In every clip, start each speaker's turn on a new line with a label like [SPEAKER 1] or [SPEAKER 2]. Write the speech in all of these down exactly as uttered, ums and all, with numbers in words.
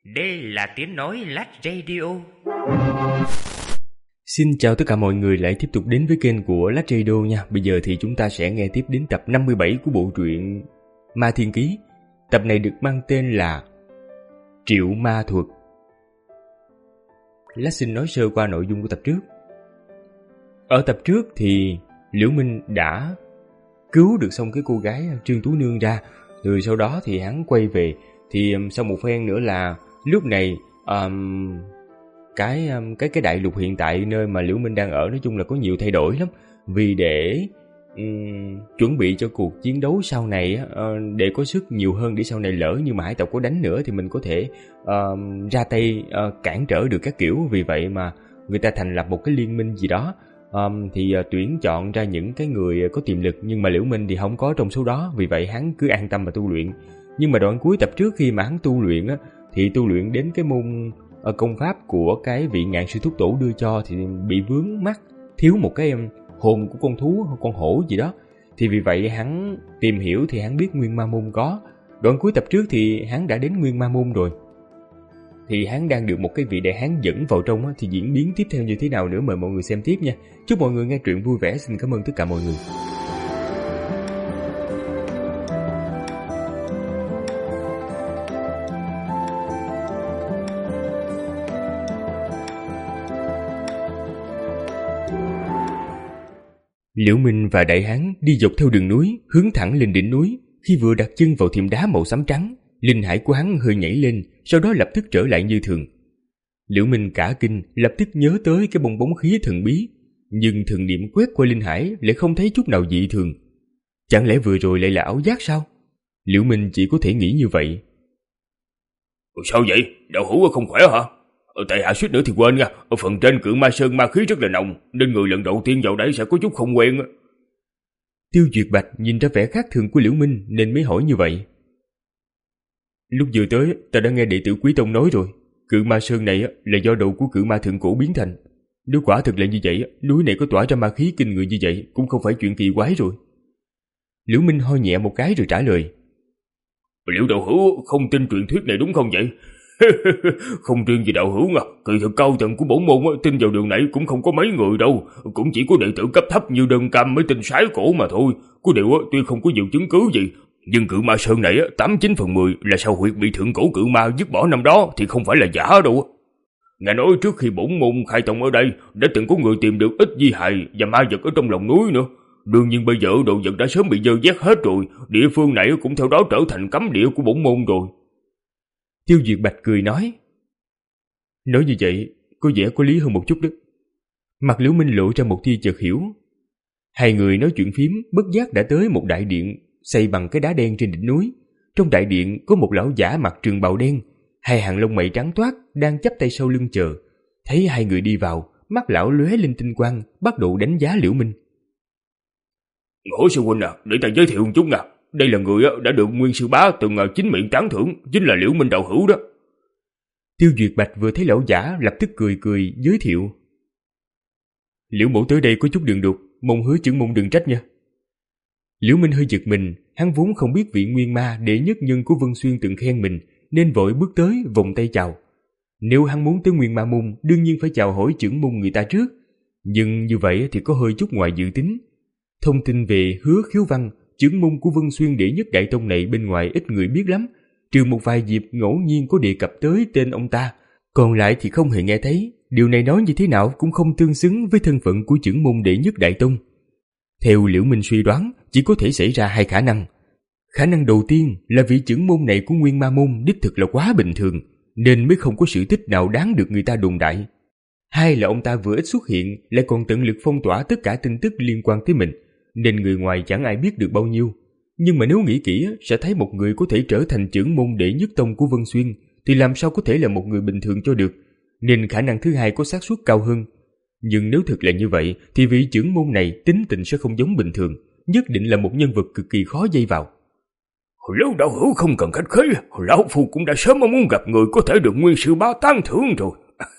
[SPEAKER 1] Đây là tiếng nói Lát Radio.
[SPEAKER 2] Xin chào tất cả mọi người lại tiếp tục đến với kênh của Lát Radio nha. Bây giờ thì chúng ta sẽ nghe tiếp đến tập năm mươi bảy của bộ truyện Ma Thiên Ký. Tập này được mang tên là Triệu Ma Thuật. Lát xin nói sơ qua nội dung của tập trước. Ở tập trước thì Liễu Minh đã cứu được xong cái cô gái Trương Tú Nương ra. Rồi sau đó thì hắn quay về. Thì sau một phen nữa là lúc này um, cái um, cái cái đại lục hiện tại nơi mà Liễu Minh đang ở nói chung là có nhiều thay đổi lắm. Vì để um, chuẩn bị cho cuộc chiến đấu sau này uh, để có sức nhiều hơn để sau này lỡ như mà hải tộc có đánh nữa thì mình có thể uh, ra tay uh, cản trở được các kiểu. Vì vậy mà người ta thành lập một cái liên minh gì đó. Um, thì uh, tuyển chọn ra những cái người có tiềm lực, nhưng mà Liễu Minh thì không có trong số đó. Vì vậy hắn cứ an tâm mà tu luyện. Nhưng mà đoạn cuối tập trước khi mà hắn tu luyện á, thì tu luyện đến cái môn uh, công pháp của cái vị Ngạn Sư Thúc Tổ đưa cho thì bị vướng mắt, thiếu một cái um, hồn của con thú, con hổ gì đó. Thì vì vậy hắn tìm hiểu thì hắn biết Nguyên Ma Môn có. Đoạn cuối tập trước thì hắn đã đến Nguyên Ma Môn rồi. Thì hắn đang được một cái vị đại hán dẫn vào trong á, thì diễn biến tiếp theo như thế nào nữa mời mọi người xem tiếp nha. Chúc mọi người nghe truyện vui vẻ. Xin cảm ơn tất cả mọi người. Liễu Minh và đại hán đi dọc theo đường núi, hướng thẳng lên đỉnh núi. Khi vừa đặt chân vào thềm đá màu xám trắng, linh hải của hắn hơi nhảy lên, sau đó lập tức trở lại như thường. Liễu Minh cả kinh, lập tức nhớ tới cái bong bóng khí thần bí, nhưng thần niệm quét qua linh hải lại không thấy chút nào dị thường. Chẳng lẽ vừa rồi lại là ảo giác sao? Liễu Minh chỉ có thể nghĩ như vậy.
[SPEAKER 3] Sao vậy? Đạo hữu không khỏe hả? Tại hạ suýt nữa thì quên nha, ở phần trên Cự Ma Sơn ma khí rất là nồng, nên người lần đầu tiên vào đấy sẽ có chút không quen.
[SPEAKER 2] Tiêu Duyệt Bạch nhìn ra vẻ khác thường của Liễu Minh nên mới hỏi như vậy. Lúc vừa tới, ta đã nghe đệ tử Quý Tông nói rồi, Cự Ma Sơn này là do đầu của Cự Ma Thượng Cổ biến thành. Nếu quả thực là như vậy, núi này có tỏa ra ma khí kinh người như vậy cũng không phải chuyện kỳ quái rồi. Liễu Minh ho nhẹ một cái rồi trả lời.
[SPEAKER 3] Liễu đạo hữu không tin truyền thuyết này đúng không vậy? Không riêng gì đạo hữu à, kỳ thực cao tầng của bổn môn tin vào đường này cũng không có mấy người đâu, cũng chỉ có đệ tử cấp thấp như Đơn Cam mới tin sái cổ mà thôi. Có điều tuy không có nhiều chứng cứ gì, nhưng Cự Ma Sơn này tám chín phần mười là sao huyệt bị thượng cổ cự ma dứt bỏ năm đó thì không phải là giả đâu. Nghe nói trước khi bổn môn khai tông ở đây đã từng có người tìm được ít di hài và ma vật ở trong lòng núi nữa. Đương nhiên bây giờ đồ vật đã sớm bị dơ vét hết rồi, địa phương này cũng theo đó trở thành cấm địa của bổn môn rồi.
[SPEAKER 2] Tiêu Duyệt Bạch cười nói. Nói như vậy có vẻ có lý hơn một chút đó. Mặt Liễu Minh lộ ra một tia chợt hiểu. Hai người nói chuyện phím, bất giác đã tới một đại điện xây bằng cái đá đen trên đỉnh núi. Trong đại điện có một lão giả mặc trường bào đen, hai hàng lông mày trắng toát đang chắp tay sau lưng chờ. Thấy hai người đi vào, mắt lão lóe lên tinh quang, bắt đầu đánh giá Liễu Minh.
[SPEAKER 3] Ngũ sư huynh à, để ta giới thiệu một chút à. Đây là người đã được Nguyên Sư Bá từng chính miệng tán thưởng, chính là Liễu Minh đạo hữu đó.
[SPEAKER 2] Tiêu Duyệt Bạch vừa thấy lão giả lập tức cười cười giới thiệu. Liễu mẫu tới đây có chút đường đột, mong hứa trưởng môn đừng trách nha. Liễu Minh hơi giật mình, hắn vốn không biết vị Nguyên Ma đệ nhất nhân của Vân Xuyên từng khen mình, nên vội bước tới vòng tay chào. Nếu hắn muốn tới Nguyên Ma môn, đương nhiên phải chào hỏi trưởng môn người ta trước, nhưng như vậy thì có hơi chút ngoài dự tính. Thông tin về Hứa Khiếu Văn, trưởng môn của Vân Xuyên đệ nhất đại tông này bên ngoài ít người biết lắm, trừ một vài dịp ngẫu nhiên có đề cập tới tên ông ta, còn lại thì không hề nghe thấy. Điều này nói như thế nào cũng không tương xứng với thân phận của trưởng môn đệ nhất đại tông. Theo Liễu Minh suy đoán, chỉ có thể xảy ra hai khả năng. Khả năng đầu tiên là vị trưởng môn này của Nguyên Ma môn đích thực là quá bình thường, nên mới không có sự tích nào đáng được người ta đồn đại. Hai là ông ta vừa ít xuất hiện, lại còn tận lực phong tỏa tất cả tin tức liên quan tới mình, nên người ngoài chẳng ai biết được bao nhiêu. Nhưng mà nếu nghĩ kỹ, sẽ thấy một người có thể trở thành trưởng môn đệ nhất tông của Vân Xuyên thì làm sao có thể là một người bình thường cho được, nên khả năng thứ hai có xác suất cao hơn. Nhưng nếu thực là như vậy thì vị trưởng môn này tính tình sẽ không giống bình thường, nhất định là một nhân vật cực kỳ khó dây vào.
[SPEAKER 3] Lão đạo hữu không cần khách khí, lão phu cũng đã sớm muốn gặp người có thể được Nguyên Sư Bá tán thưởng rồi.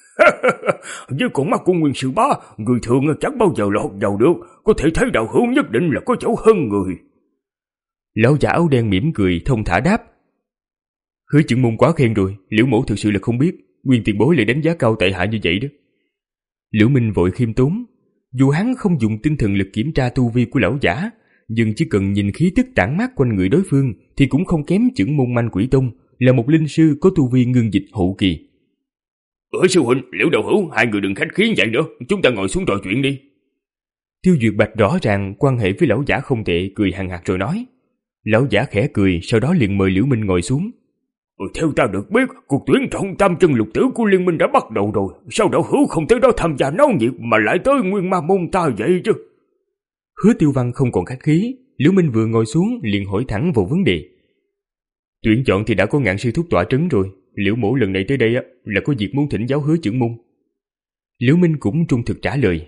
[SPEAKER 3] Với con mắt của Nguyên Sư Bá, người thường chẳng bao giờ lọt vào được, có thể thấy đạo hữu nhất định là có chỗ hơn người.
[SPEAKER 2] Lão giả áo đen mỉm cười thông thả đáp. Hứa Chưởng Môn quá khen rồi, Liễu mỗ thực sự là không biết Nguyên tiền bối lại đánh giá cao tại hạ như vậy đó. Liễu Minh vội khiêm tốn. Dù hắn không dùng tinh thần lực kiểm tra tu vi của lão giả, nhưng chỉ cần nhìn khí tức tản mát quanh người đối phương thì cũng không kém Chưởng Môn Manh Quỷ Tông, là một linh sư có tu vi ngưng dịch hậu kỳ.
[SPEAKER 3] Ở sư huynh, Liễu đạo hữu, hai người đừng khách khí vậy nữa, chúng ta ngồi xuống trò chuyện đi.
[SPEAKER 2] Tiêu Duyệt Bạch rõ ràng quan hệ với lão giả không tệ, cười hằng hạc rồi nói. Lão giả khẽ cười, sau đó liền mời Liễu Minh ngồi xuống.
[SPEAKER 3] Theo ta được biết, cuộc tuyển chọn tam chân lục tử của liên minh đã bắt đầu rồi. Sao đạo hữu không tới đó tham gia náo nhiệt mà lại tới Nguyên Ma môn ta vậy chứ?
[SPEAKER 2] Hứa Tiêu Văn không còn khách khí, Liễu Minh vừa ngồi xuống liền hỏi thẳng vào vấn đề. Tuyển chọn thì đã có Ngạn sư thúc tọa trấn rồi, Liễu mỗ lần này tới đây là có việc muốn thỉnh giáo Hứa Chưởng Môn. Liễu Minh cũng trung thực trả lời.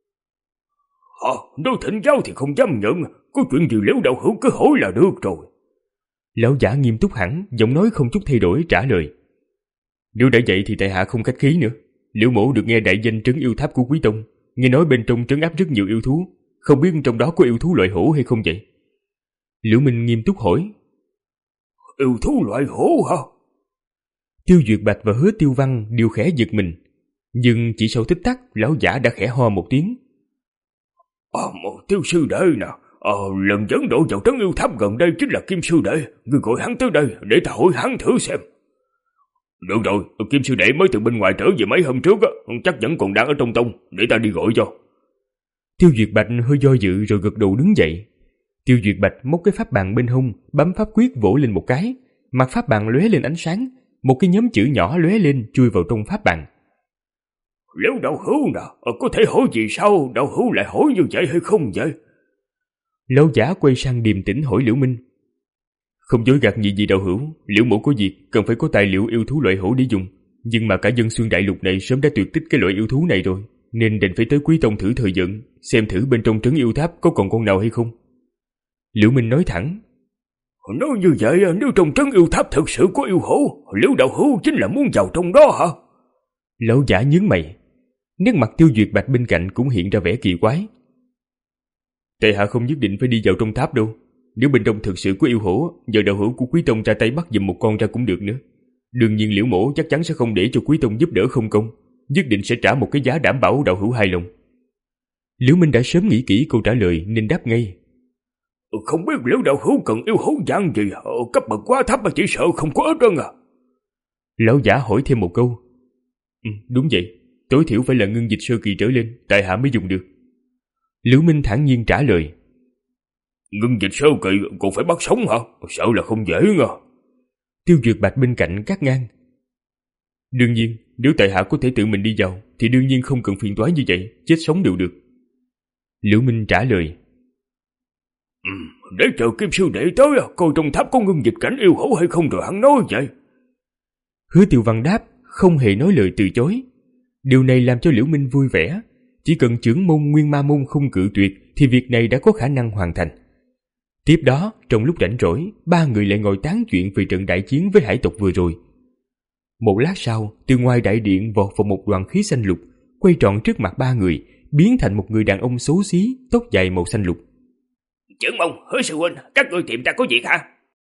[SPEAKER 3] À, nếu thỉnh giáo thì không dám nhận, có chuyện gì Liễu đạo hữu cứ hỏi là được rồi.
[SPEAKER 2] Lão giả nghiêm túc hẳn, giọng nói không chút thay đổi trả lời. Nếu đã vậy thì tại hạ không khách khí nữa. Liễu mỗ được nghe đại danh trấn yêu tháp của Quý Tông, nghe nói bên trong trấn áp rất nhiều yêu thú, không biết trong đó có yêu thú loại hổ hay không vậy? Liễu Minh nghiêm túc hỏi.
[SPEAKER 3] Yêu thú loại hổ hả?
[SPEAKER 2] Tiêu Duyệt Bạch và Hứa Tiêu Văn đều khẽ giật mình, nhưng chỉ sau tích tắc lão giả đã khẽ ho một tiếng.
[SPEAKER 3] À, một Tiêu sư đệ nè, à, lần dẫn độ vào trấn yêu tháp gần đây chính là Kim sư đệ, người gọi hắn tới đây để ta hỏi hắn thử xem. Được rồi, Kim sư đệ mới từ bên ngoài trở về mấy hôm trước á, chắc vẫn còn đang ở trong tông, để ta đi gọi cho.
[SPEAKER 2] Tiêu Duyệt Bạch hơi do dự rồi gật đầu đứng dậy. Tiêu Duyệt Bạch móc cái pháp bàn bên hông, bấm pháp quyết vỗ lên một cái, mặt pháp bàn lóe lên ánh sáng, một cái nhóm chữ nhỏ lóe lên chui vào trong pháp bàn.
[SPEAKER 3] Liễu đạo hữu nè, có thể hỏi gì sao đạo hữu lại hỏi như vậy hay không vậy?
[SPEAKER 2] Lão giả quay sang điềm tĩnh hỏi Liễu Minh. Không dối gạt gì gì đạo hữu, Liễu mỗ có việc cần phải có tài liệu yêu thú loại hổ để dùng, nhưng mà cả dân xuyên đại lục này sớm đã tuyệt tích cái loại yêu thú này rồi, nên định phải tới Quý Tông thử thời vận, xem thử bên trong trấn yêu tháp có còn con nào hay không. Liễu Minh nói thẳng.
[SPEAKER 3] Nói như vậy, nếu trong trấn yêu tháp thực sự có yêu hổ, Liễu đạo hữu chính là muốn vào trong đó hả?
[SPEAKER 2] Lão giả nhướng mày. Nét mặt Tiêu Duyệt Bạch bên cạnh cũng hiện ra vẻ kỳ quái. Tại hạ không nhất định phải đi vào trong tháp đâu. Nếu bên trong thực sự có yêu hổ, giờ đạo hữu của Quý Tông ra tay bắt giùm một con ra cũng được nữa. Đương nhiên Liễu mỗ chắc chắn sẽ không để cho Quý Tông giúp đỡ không công, nhất định sẽ trả một cái giá đảm bảo đạo hữu hài lòng. Liễu Minh đã sớm nghĩ kỹ câu trả lời nên đáp ngay.
[SPEAKER 3] Không biết Liễu đạo hữu cần yêu hổ dạng gì, cấp bậc quá thấp mà chỉ sợ không có ít đơn à?
[SPEAKER 2] Lão giả hỏi thêm một câu. Ừ, đúng vậy, tối thiểu phải là ngưng dịch sơ kỳ trở lên, tại hạ mới dùng được. Liễu Minh thản nhiên trả lời.
[SPEAKER 3] Ngưng dịch sơ kỳ còn phải bắt sống hả? Sợ là không dễ nha.
[SPEAKER 2] Tiêu Duyệt Bạch bên cạnh cắt ngang. Đương nhiên, nếu tại hạ có thể tự mình đi vào thì đương nhiên không cần phiền toái như vậy, chết sống đều được. Liễu Minh trả lời.
[SPEAKER 3] Ừ, để chờ Kim sư đệ tới coi trong tháp có ngưng dịch cảnh yêu hổ hay không rồi hắn nói vậy.
[SPEAKER 2] Hứa Tiêu Văn đáp, không hề nói lời từ chối. Điều này làm cho Liễu Minh vui vẻ. Chỉ cần trưởng môn Nguyên Ma môn không cự tuyệt thì việc này đã có khả năng hoàn thành. Tiếp đó, trong lúc rảnh rỗi, ba người lại ngồi tán chuyện về trận đại chiến với hải tộc vừa rồi. Một lát sau, từ ngoài đại điện vọt vào một đoàn khí xanh lục, quay tròn trước mặt ba người, biến thành một người đàn ông xấu xí, tóc dài màu xanh lục.
[SPEAKER 3] Trưởng môn, Hứa sư huynh, các ngươi tìm ta có việc hả?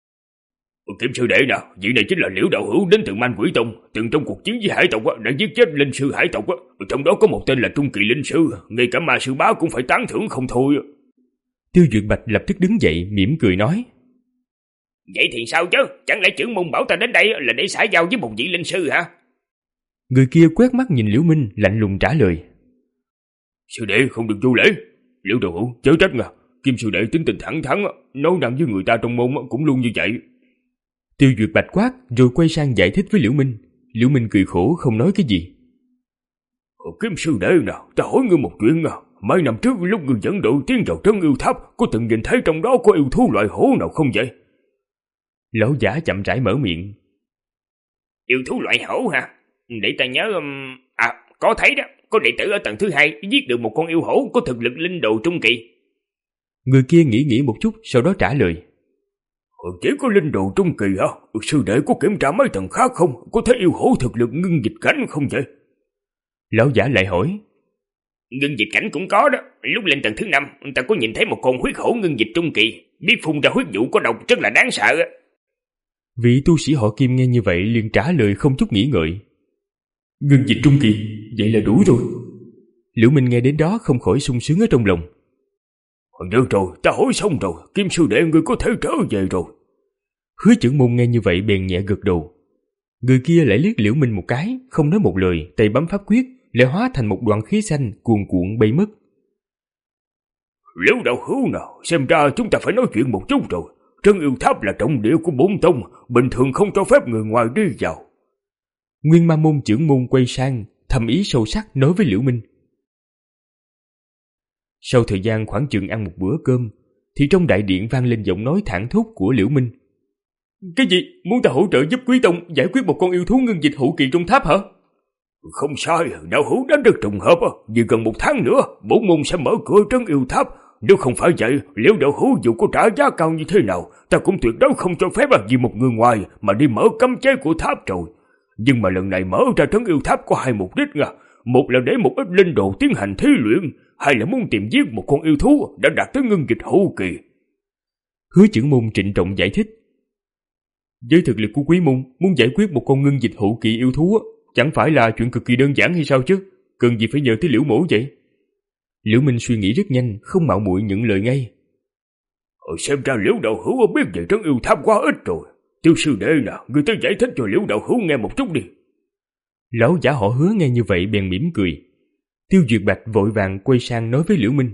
[SPEAKER 3] Kim sư đệ nè, vị này chính là Liễu đạo hữu đến từ Man Quỷ Tông, từng trong cuộc chiến với hải tộc đã giết chết linh sư hải tộc, trong đó có một tên là trung kỳ linh sư, ngay cả ma sư bá cũng phải tán thưởng không thôi.
[SPEAKER 2] Tiêu Duyệt Bạch lập tức đứng dậy mỉm cười nói.
[SPEAKER 3] Vậy thì sao chứ, chẳng lẽ trưởng môn bảo ta đến đây là để xã giao với một vị linh sư hả?
[SPEAKER 2] Người kia quét mắt nhìn Liễu Minh lạnh lùng trả lời.
[SPEAKER 3] Sư đệ không được vô lễ. Liễu đạo hữu chớ trách nha, Kim sư đệ tính tình thẳng thắn, nói năng với người ta trong môn cũng luôn như vậy.
[SPEAKER 2] Tiêu Duyệt Bạch quát rồi quay sang giải thích với Liễu Minh. Liễu Minh cười khổ không nói cái gì.
[SPEAKER 3] Kim sư đệ nè, ta hỏi ngươi một chuyện nè. Mấy năm trước lúc ngươi dẫn đội tiến vào trấn yêu tháp, có từng nhìn thấy trong đó có yêu thú loại hổ nào không vậy?
[SPEAKER 2] Lão giả chậm rãi mở miệng.
[SPEAKER 3] Yêu thú loại hổ hả? Để ta nhớ... Um... À, có thấy đó, có đệ tử ở tầng thứ hai giết được một con yêu hổ có thực lực linh đồ trung kỳ.
[SPEAKER 2] Người kia nghĩ nghĩ một chút, sau đó trả lời.
[SPEAKER 3] Chỉ có linh đồ trung kỳ hả? Sư đệ có kiểm tra mấy tầng khác không? Có thấy yêu hổ thực lực ngưng dịch cảnh không vậy?
[SPEAKER 2] Lão giả lại hỏi.
[SPEAKER 3] Ngưng dịch cảnh cũng có đó. Lúc lên tầng thứ năm, ta có nhìn thấy một con huyết hổ ngưng dịch trung kỳ, biết phun ra huyết vụ có độc rất là đáng sợ.
[SPEAKER 2] Vị tu sĩ họ Kim nghe như vậy liền trả lời không chút nghĩ ngợi. Ngưng dịch trung kỳ, vậy là đủ rồi. Liễu Minh nghe đến đó không khỏi sung sướng ở trong lòng.
[SPEAKER 3] Được rồi, ta hỏi xong rồi, Kim sư đệ ngươi có thể trở về rồi.
[SPEAKER 2] Hứa Chưởng Môn nghe như vậy bèn nhẹ gật đầu. Người kia lại liếc Liễu Minh một cái, không nói một lời, tay bấm pháp quyết, lại hóa thành một đoạn khí xanh cuồn cuộn bay mất.
[SPEAKER 3] Liễu đạo hữu nào, xem ra chúng ta phải nói chuyện một chút rồi. Trấn Yêu Tháp là trọng địa của bổn tông, bình thường không cho phép người ngoài đi vào.
[SPEAKER 2] Nguyên Ma Môn trưởng môn quay sang, thầm ý sâu sắc nói với Liễu Minh. Sau thời gian khoảng chừng ăn một bữa cơm, thì trong đại điện vang lên giọng nói thảng thốt của Liễu Minh. Cái gì? Muốn ta hỗ trợ giúp Quý Tông giải quyết một con yêu thú ngưng dịch hậu kỳ trong tháp hả?
[SPEAKER 3] Không sai, đạo hữu đã được trùng hợp. Vì gần một tháng nữa, bổn môn sẽ mở cửa Trấn Yêu Tháp. Nếu không phải vậy, Liễu đạo hữu dù có trả giá cao như thế nào, ta cũng tuyệt đối không cho phép vì một người ngoài mà đi mở cấm chế của tháp rồi. Nhưng mà lần này mở ra Trấn Yêu Tháp có hai mục đích nha. Một là để một ít linh đồ tiến hành thí luyện, hai là muốn tìm giết một con yêu thú đã đạt tới ngưng dịch hậu kỳ.
[SPEAKER 2] Hứa Chưởng Môn trịnh trọng giải thích. Với thực lực của Quý môn, muốn giải quyết một con ngưng dịch hậu kỳ yêu thú chẳng phải là chuyện cực kỳ đơn giản hay sao chứ? Cần gì phải nhờ tới Liễu mỗ vậy? Liễu Minh suy nghĩ rất nhanh, không mạo muội nhận lời ngay.
[SPEAKER 3] Ờ, xem ra Liễu đạo hữu biết về Trấn Yêu Tháp quá ít rồi. Tiêu sư đệ nào, người tới giải thích cho Liễu đạo hữu nghe một chút đi.
[SPEAKER 2] Lão giả họ Hứa nghe như vậy bèn mỉm cười. Tiêu Duyệt Bạch vội vàng quay sang nói với Liễu Minh.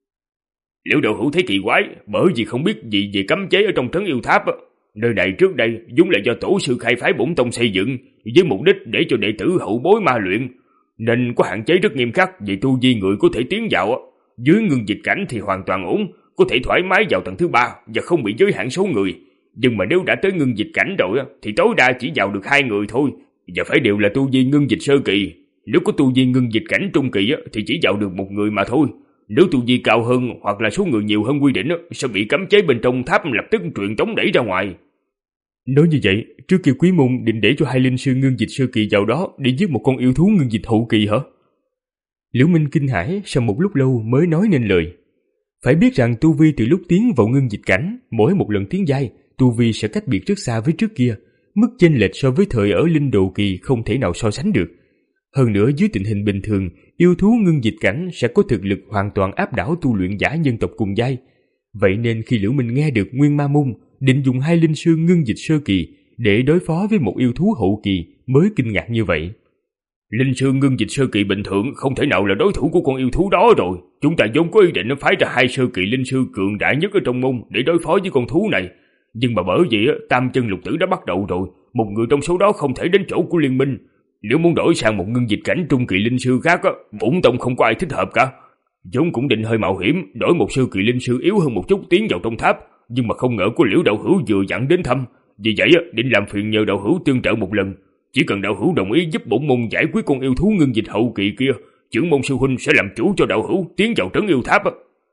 [SPEAKER 3] Liễu đạo hữu thấy kỳ quái, bởi vì không biết gì về cấm chế ở trong Trấn Yêu Tháp. Nơi này trước đây vốn là do tổ sư khai phái bổn tông xây dựng với mục đích để cho đệ tử hậu bối ma luyện, nên có hạn chế rất nghiêm khắc về tu vi người có thể tiến vào. Dưới ngưng dịch cảnh thì hoàn toàn ổn, có thể thoải mái vào tầng thứ ba và không bị giới hạn số người. Nhưng mà nếu đã tới ngưng dịch cảnh rồi thì tối đa chỉ vào được hai người thôi, và phải đều là tu vi ngưng dịch sơ kỳ. Nếu có tu vi ngưng dịch cảnh trung kỳ thì chỉ vào được một người mà thôi. Nếu tu vi cao hơn hoặc là số người nhiều hơn quy định sẽ bị cấm chế bên trong tháp lập tức truyền tống đẩy ra ngoài.
[SPEAKER 2] Nói như vậy, trước kia Quý môn định để cho hai linh sư ngưng dịch sơ kỳ vào đó để giết một con yêu thú ngưng dịch hậu kỳ hả? Liễu Minh kinh hãi, sau một lúc lâu mới nói nên lời. Phải biết rằng tu vi từ lúc tiến vào ngưng dịch cảnh, mỗi một lần tiến giai, tu vi sẽ cách biệt rất xa với trước kia, mức chênh lệch so với thời ở linh đồ kỳ không thể nào so sánh được. Hơn nữa dưới tình hình bình thường, yêu thú ngưng dịch cảnh sẽ có thực lực hoàn toàn áp đảo tu luyện giả nhân tộc cùng giai. Vậy nên khi Liễu Minh nghe được Nguyên Ma Môn định dùng hai linh sư ngưng dịch sơ kỳ để đối phó với một yêu thú hậu kỳ mới kinh ngạc như vậy.
[SPEAKER 3] Linh sư ngưng dịch sơ kỳ bình thường không thể nào là đối thủ của con yêu thú đó rồi. Chúng ta vốn có ý định phái ra hai sơ kỳ linh sư cường đại nhất ở trong môn để đối phó với con thú này. Nhưng mà bởi vì tam chân lục tử đã bắt đầu rồi, một người trong số đó không thể đến chỗ của liên minh. Nếu muốn đổi sang một ngưng dịch cảnh trung kỳ linh sư khác, bổn tông không có ai thích hợp cả. Vốn cũng định hơi mạo hiểm, đổi một sơ kỳ linh sư yếu hơn một chút tiến vào trong tháp, nhưng mà không ngờ có Liễu đạo hữu vừa dặn đến thăm. Vì vậy định làm phiền nhờ đạo hữu tương trợ một lần. Chỉ cần đạo hữu đồng ý giúp bổn môn giải quyết con yêu thú ngưng dịch hậu kỳ kia, trưởng môn sư huynh sẽ làm chủ cho đạo hữu tiến vào Trấn Yêu Tháp.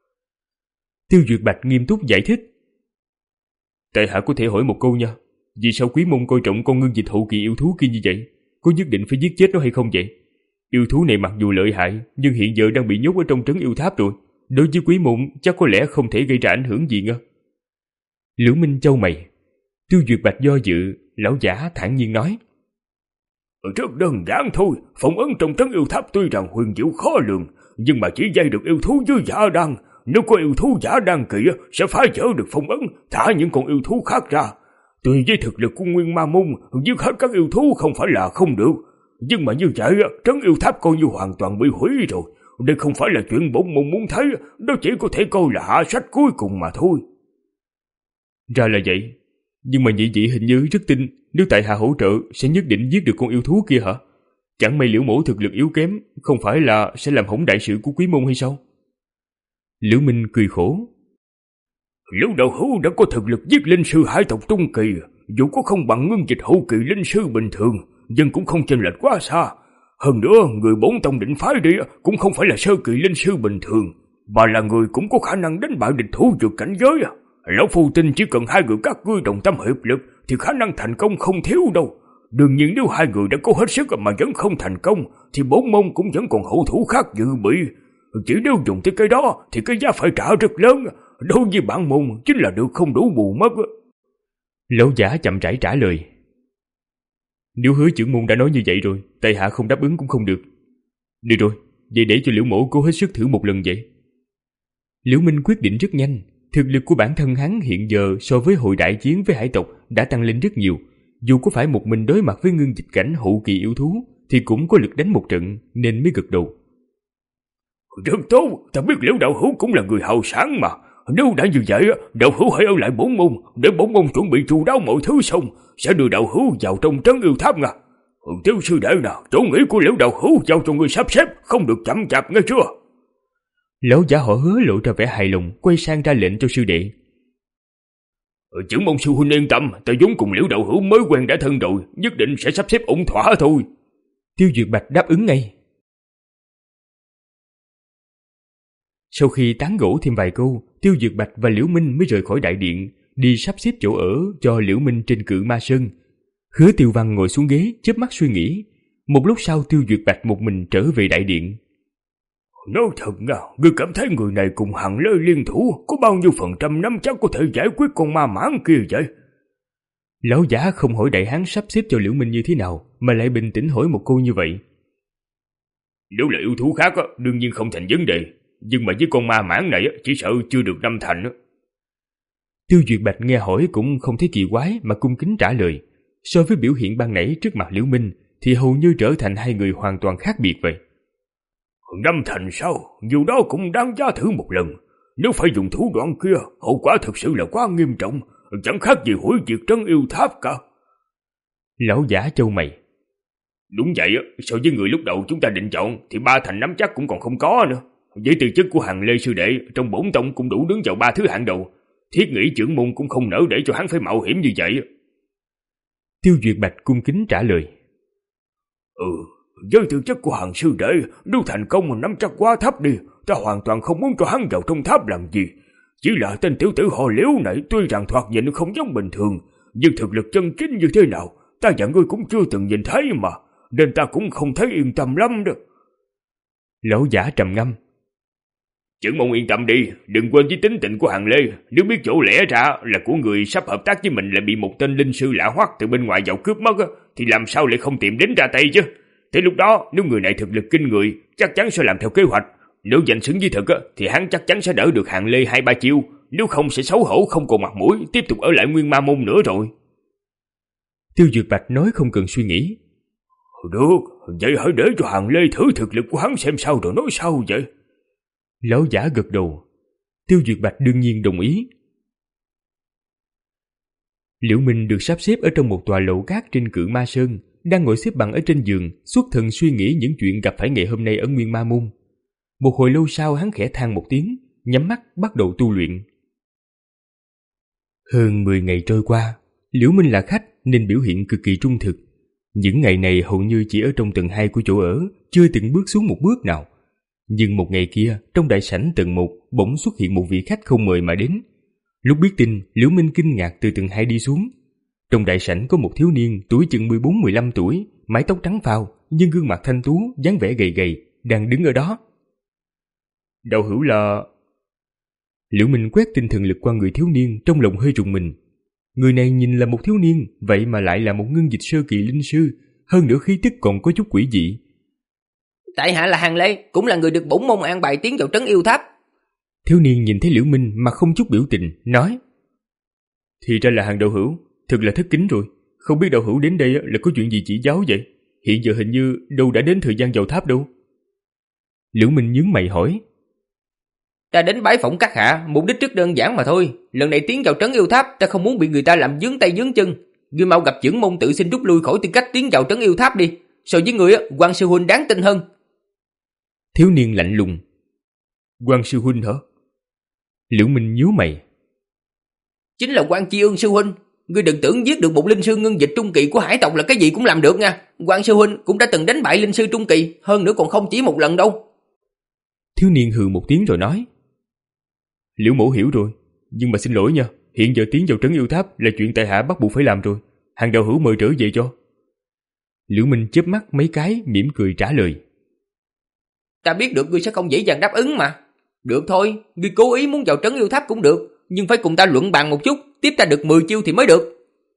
[SPEAKER 2] Tiêu Duyệt Bạch nghiêm túc giải thích. Tại hạ có thể hỏi một câu nha, vì sao Quý môn coi trọng con ngưng dịch hậu kỳ yêu thú kia như vậy? Có nhất định phải giết chết nó hay không vậy? Yêu thú này mặc dù lợi hại, nhưng hiện giờ đang bị nhốt ở trong Trấn Yêu Tháp rồi. Đối với Quý môn chắc có lẽ không thể gây ra ảnh hưởng gì ngơ. Liễu Minh chau mày. Tiêu Duyệt Bạch do dự, lão giả thản nhiên nói.
[SPEAKER 3] Rất đơn giản thôi, phong ấn trong Trấn Yêu Tháp tuy rằng huyền diệu khó lường, nhưng mà chỉ dây được yêu thú dưới giả đan. Nếu có yêu thú giả đan kỳ sẽ phá vỡ được phong ấn, thả những con yêu thú khác ra. Tuy với thực lực của Nguyên Ma Môn, giết hết các yêu thú không phải là không được. Nhưng mà như vậy, Trấn Yêu Tháp coi như hoàn toàn bị hủy rồi. Đây không phải là chuyện bổn môn muốn thấy, đó chỉ có thể coi là hạ sách cuối cùng mà thôi.
[SPEAKER 2] Ra là vậy, nhưng mà nhị vị hình như rất tin nếu tại hạ hỗ trợ sẽ nhất định giết được con yêu thú kia hả? Chẳng may Liễu mỗ thực lực yếu kém, không phải là sẽ làm hỏng đại sự của Quý môn hay sao? Liễu Minh cười khổ.
[SPEAKER 3] Liễu đạo hữu đã có thực lực giết linh sư hải tộc trung kỳ, dù có không bằng ngưng dịch hậu kỳ linh sư bình thường, nhưng cũng không chênh lệch quá xa. Hơn nữa, người bổn tông định phái đi cũng không phải là sơ kỳ linh sư bình thường, mà là người cũng có khả năng đánh bại địch thủ vượt cảnh giới. Lão phu tin chỉ cần hai người các ngươi đồng tâm hiệp lực thì khả năng thành công không thiếu đâu. Đương nhiên nếu hai người đã cố hết sức mà vẫn không thành công thì bổn môn cũng vẫn còn hậu thủ khác dự bị. Chỉ nếu dùng tới cái đó thì cái giá phải trả rất lớn, đối với bản môn chính là được không đủ bù mất.
[SPEAKER 2] Lão giả chậm rãi trả lời. Nếu hứa trưởng môn đã nói như vậy rồi, tại hạ không đáp ứng cũng không được. Được rồi, vậy để cho Liễu mỗ cố hết sức thử một lần vậy. Liễu Minh quyết định rất nhanh. Thực lực của bản thân hắn hiện giờ so với hồi đại chiến với hải tộc đã tăng lên rất nhiều. Dù có phải một mình đối mặt với ngưng dịch cảnh hậu kỳ yêu thú thì cũng có lực đánh một trận, nên mới gật đầu.
[SPEAKER 3] Rất tốt, ta biết Liễu đạo hữu cũng là người hào sáng mà. Nếu đã như vậy, đạo hữu hãy ở lại bổn môn, để bổn môn chuẩn bị chu đáo mọi thứ xong, sẽ đưa đạo hữu vào trong trấn yêu tháp nha. Tiêu sư đệ nào, chỗ nghỉ của Liễu đạo hữu giao cho người sắp xếp, không được chậm chạp nghe chưa?
[SPEAKER 2] Lão giả họ Hứa lộ ra vẻ hài lòng, quay sang ra lệnh cho sư đệ.
[SPEAKER 3] Trưởng môn sư huynh yên tâm, ta vốn cùng Liễu đạo hữu mới quen đã thân rồi, nhất định sẽ sắp xếp ổn thỏa thôi.
[SPEAKER 2] Tiêu Duyệt Bạch đáp ứng ngay. Sau khi tán gẫu thêm vài câu, Tiêu Duyệt Bạch và Liễu Minh mới rời khỏi đại điện, đi sắp xếp chỗ ở cho Liễu Minh trên Cự Ma Sơn. Hứa Tiêu Văn ngồi xuống ghế, chớp mắt suy nghĩ. Một lúc sau, Tiêu Duyệt Bạch một mình trở về đại điện.
[SPEAKER 3] Nói thật nha, ngươi cảm thấy người này cùng Hằng Lê liên thủ có bao nhiêu phần trăm nắm chắc có thể giải quyết con ma mãng kia vậy?
[SPEAKER 2] Lão giả không hỏi đại hán sắp xếp cho Liễu Minh như thế nào, mà lại bình tĩnh hỏi một câu như vậy.
[SPEAKER 3] Nếu là yêu thú khác, đương nhiên không thành vấn đề, nhưng mà với con ma mãng này chỉ sợ chưa được năm thành.
[SPEAKER 2] Tiêu Duyệt Bạch nghe hỏi cũng không thấy kỳ quái mà cung kính trả lời. So với biểu hiện ban nãy trước mặt Liễu Minh thì hầu như trở thành hai người hoàn toàn khác biệt vậy.
[SPEAKER 3] Năm thành sao? Dù đó cũng đáng giá thử một lần. Nếu phải dùng thủ đoạn kia, hậu quả thực sự là quá nghiêm trọng, chẳng khác gì hủy diệt trấn yêu tháp cả.
[SPEAKER 2] Lão giả chau mày.
[SPEAKER 3] Đúng vậy, so với người lúc đầu chúng ta định chọn thì ba thành nắm chắc cũng còn không có nữa. Với tư chất của Hằng Lê sư đệ trong bổn tông cũng đủ đứng vào ba thứ hạng đầu. Thiết nghĩ trưởng môn cũng không nỡ để cho hắn phải mạo hiểm như vậy.
[SPEAKER 2] Tiêu Duyệt Bạch cung kính trả lời.
[SPEAKER 3] Ừ, với tư chất của Hằng sư đệ, nếu thành công nắm chắc quá thấp đi, ta hoàn toàn không muốn cho hắn vào trong tháp làm gì. Chỉ là tên tiểu tử họ Liễu này tuy rằng thoạt nhìn không giống bình thường, nhưng thực lực chân chính như thế nào, ta và ngươi cũng chưa từng nhìn thấy mà, nên ta cũng không thấy yên tâm lắm đâu.
[SPEAKER 2] Lão giả trầm ngâm.
[SPEAKER 3] Trưởng môn yên tâm đi, đừng quên với tính tình của Hằng Lê, nếu biết chỗ lẽ ra là của người sắp hợp tác với mình lại bị một tên linh sư lạ hoắc từ bên ngoài vào cướp mất, thì làm sao lại không tìm đến ra tay chứ. Tới lúc đó, nếu người này thực lực kinh người, chắc chắn sẽ làm theo kế hoạch. Nếu giành xứng với thực, thì hắn chắc chắn sẽ đỡ được Hằng Lê hai ba chiêu, nếu không sẽ xấu hổ không còn mặt mũi, tiếp tục ở lại Nguyên Ma Môn nữa rồi.
[SPEAKER 2] Tiêu Duyệt Bạch nói không cần suy nghĩ.
[SPEAKER 3] Được, vậy hãy để cho Hằng Lê thử thực lực của hắn xem sao rồi nói sao vậy.
[SPEAKER 2] Lão giả gật đầu. Tiêu Duyệt Bạch đương nhiên đồng ý. Liễu Minh được sắp xếp ở trong một tòa lầu cát trên Cự Ma Sơn, đang ngồi xếp bằng ở trên giường, xuất thần suy nghĩ những chuyện gặp phải ngày hôm nay ở Nguyên Ma Môn. Một hồi lâu sau hắn khẽ than một tiếng, nhắm mắt bắt đầu tu luyện. Hơn mười ngày trôi qua, Liễu Minh là khách nên biểu hiện cực kỳ trung thực. Những ngày này hầu như chỉ ở trong tầng hai của chỗ ở, chưa từng bước xuống một bước nào. Nhưng một ngày kia, trong đại sảnh tầng một bỗng xuất hiện một vị khách không mời mà đến. Lúc biết tin, Liễu Minh kinh ngạc từ tầng hai đi xuống. Trong đại sảnh có một thiếu niên tuổi chừng mười bốn mười lăm tuổi, mái tóc trắng phao, nhưng gương mặt thanh tú, dáng vẻ gầy gầy, đang đứng ở đó. Đạo hữu là... Liễu Minh quét tinh thần lực qua người thiếu niên, trong lòng hơi rùng mình. Người này nhìn là một thiếu niên, vậy mà lại là một ngưng dịch sơ kỳ linh sư, hơn nữa khí tức còn có chút quỷ dị.
[SPEAKER 4] Tại hạ là Hằng Lê, cũng là người được bổn môn an bài tiến vào trấn yêu tháp.
[SPEAKER 2] Thiếu niên nhìn thấy Liễu Minh mà không chút biểu tình, nói: Thì ra là Hằng đạo hữu, thật là thất kính rồi. Không biết đạo hữu đến đây là có chuyện gì chỉ giáo vậy? Hiện giờ hình như đâu đã đến thời gian vào tháp đâu. Liễu Minh nhướng mày hỏi:
[SPEAKER 4] Ta đến bái phỏng các hạ, mục đích rất đơn giản mà thôi. Lần này tiến vào trấn yêu tháp, ta không muốn bị người ta làm vướng tay vướng chân. Ngươi mau gặp trưởng môn tự xin rút lui khỏi tư cách tiến vào trấn yêu tháp đi. So với người, Quan sư huynh đáng tin hơn.
[SPEAKER 2] Thiếu niên lạnh lùng: Quan sư huynh hả? Liễu Minh nhíu mày:
[SPEAKER 4] Chính là Quan Chi Ương sư huynh. Ngươi đừng tưởng giết được một linh sư ngưng dịch trung kỳ của hải tộc là cái gì cũng làm được nha. Quan sư huynh cũng đã từng đánh bại linh sư trung kỳ, hơn nữa còn không chỉ một lần đâu.
[SPEAKER 2] Thiếu niên hừ một tiếng rồi nói: Liễu mẫu hiểu rồi, nhưng mà xin lỗi nha, hiện giờ tiến vào trấn yêu tháp là chuyện tại hạ bắt buộc phải làm rồi. Hàng đạo hữu mời trở về cho. Liễu Minh chớp mắt mấy cái, mỉm cười trả lời:
[SPEAKER 4] Ta biết được ngươi sẽ không dễ dàng đáp ứng mà. Được thôi, ngươi cố ý muốn vào trấn yêu tháp cũng được, nhưng phải cùng ta luận bàn một chút, tiếp ta được mười chiêu thì mới được.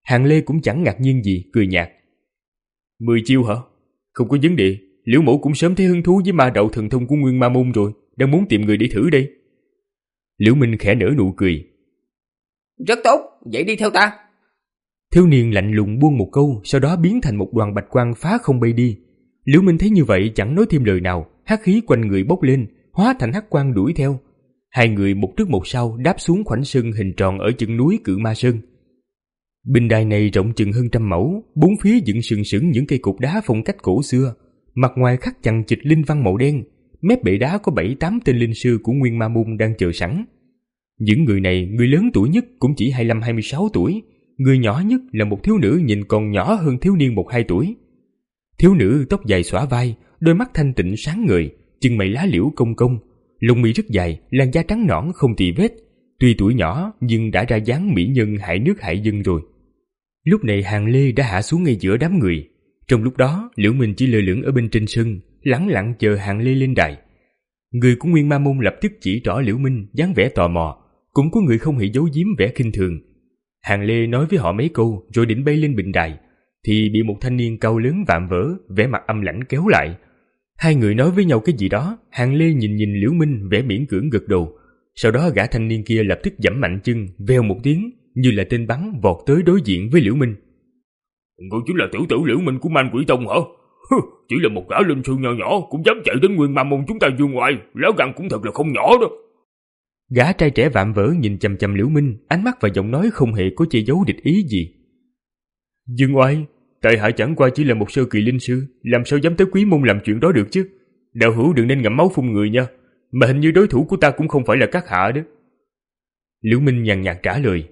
[SPEAKER 2] Hàng Lê cũng chẳng ngạc nhiên gì, cười nhạt. Mười chiêu hả? Không có vấn đề, Liễu mẫu cũng sớm thấy hứng thú với ma đạo thần thông của Nguyên Ma Môn rồi, đang muốn tìm người để thử đây. Liễu Minh khẽ nở nụ cười.
[SPEAKER 4] Rất tốt, vậy đi theo ta.
[SPEAKER 2] Thiếu niên lạnh lùng buông một câu, sau đó biến thành một đoàn bạch quang phá không bay đi. Liễu Minh thấy như vậy chẳng nói thêm lời nào, hắc khí quanh người bốc lên, hóa thành hắc quang đuổi theo. Hai người một trước một sau đáp xuống khoảnh sân hình tròn ở chân núi Cự Ma Sơn. Bình đài này rộng chừng hơn trăm mẫu, bốn phía dựng sừng sững những cây cột đá phong cách cổ xưa, mặt ngoài khắc chằng chịt linh văn màu đen. Mép bệ đá có bảy tám tên linh sư của Nguyên Ma Môn đang chờ sẵn. Những người này, người lớn tuổi nhất cũng chỉ hai mươi lăm hai mươi sáu tuổi, người nhỏ nhất là một thiếu nữ nhìn còn nhỏ hơn thiếu niên một hai tuổi. Thiếu nữ tóc dài xõa vai, đôi mắt thanh tịnh sáng ngời, chân mày lá liễu cong cong, lông mi rất dài, làn da trắng nõn không tì vết. Tuy tuổi nhỏ nhưng đã ra dáng mỹ nhân hại nước hại dân rồi. Lúc này Hàng Lê đã hạ xuống ngay giữa đám người. Trong lúc đó, Liễu Minh chỉ lơ lửng ở bên trên sân, lẳng lặng chờ Hàng Lê lên đài. Người của Nguyên Ma Môn lập tức chỉ trỏ Liễu Minh, dáng vẻ tò mò, cũng có người không hề giấu giếm vẻ khinh thường. Hàng Lê nói với họ mấy câu rồi định bay lên bình đài, thì bị một thanh niên cao lớn vạm vỡ, vẻ mặt âm lãnh kéo lại. Hai người nói với nhau cái gì đó, Hàng Lê nhìn nhìn Liễu Minh vẻ miễn cưỡng gật đầu. Sau đó gã thanh niên kia lập tức giẫm mạnh chân, vèo một tiếng, như là tên bắn vọt tới đối diện với Liễu Minh.
[SPEAKER 3] Ngươi chính là tiểu tử Liễu Minh của Man Quỷ Tông hả? Chỉ là một gã linh sư nhỏ nhỏ cũng dám chạy đến Nguyên Ma Môn chúng ta dương ngoại, lá gan cũng thật là không nhỏ đó.
[SPEAKER 2] Gã trai trẻ vạm vỡ nhìn chằm chằm Liễu Minh, ánh mắt và giọng nói không hề có che giấu địch ý gì. Dương oai, tại hạ chẳng qua chỉ là một sơ kỳ linh sư, làm sao dám tới Quý Môn làm chuyện đó được chứ? Đạo hữu đừng nên ngậm máu phun người nha, mà hình như đối thủ của ta cũng không phải là các hạ đó. Liễu Minh nhàn nhạt trả lời.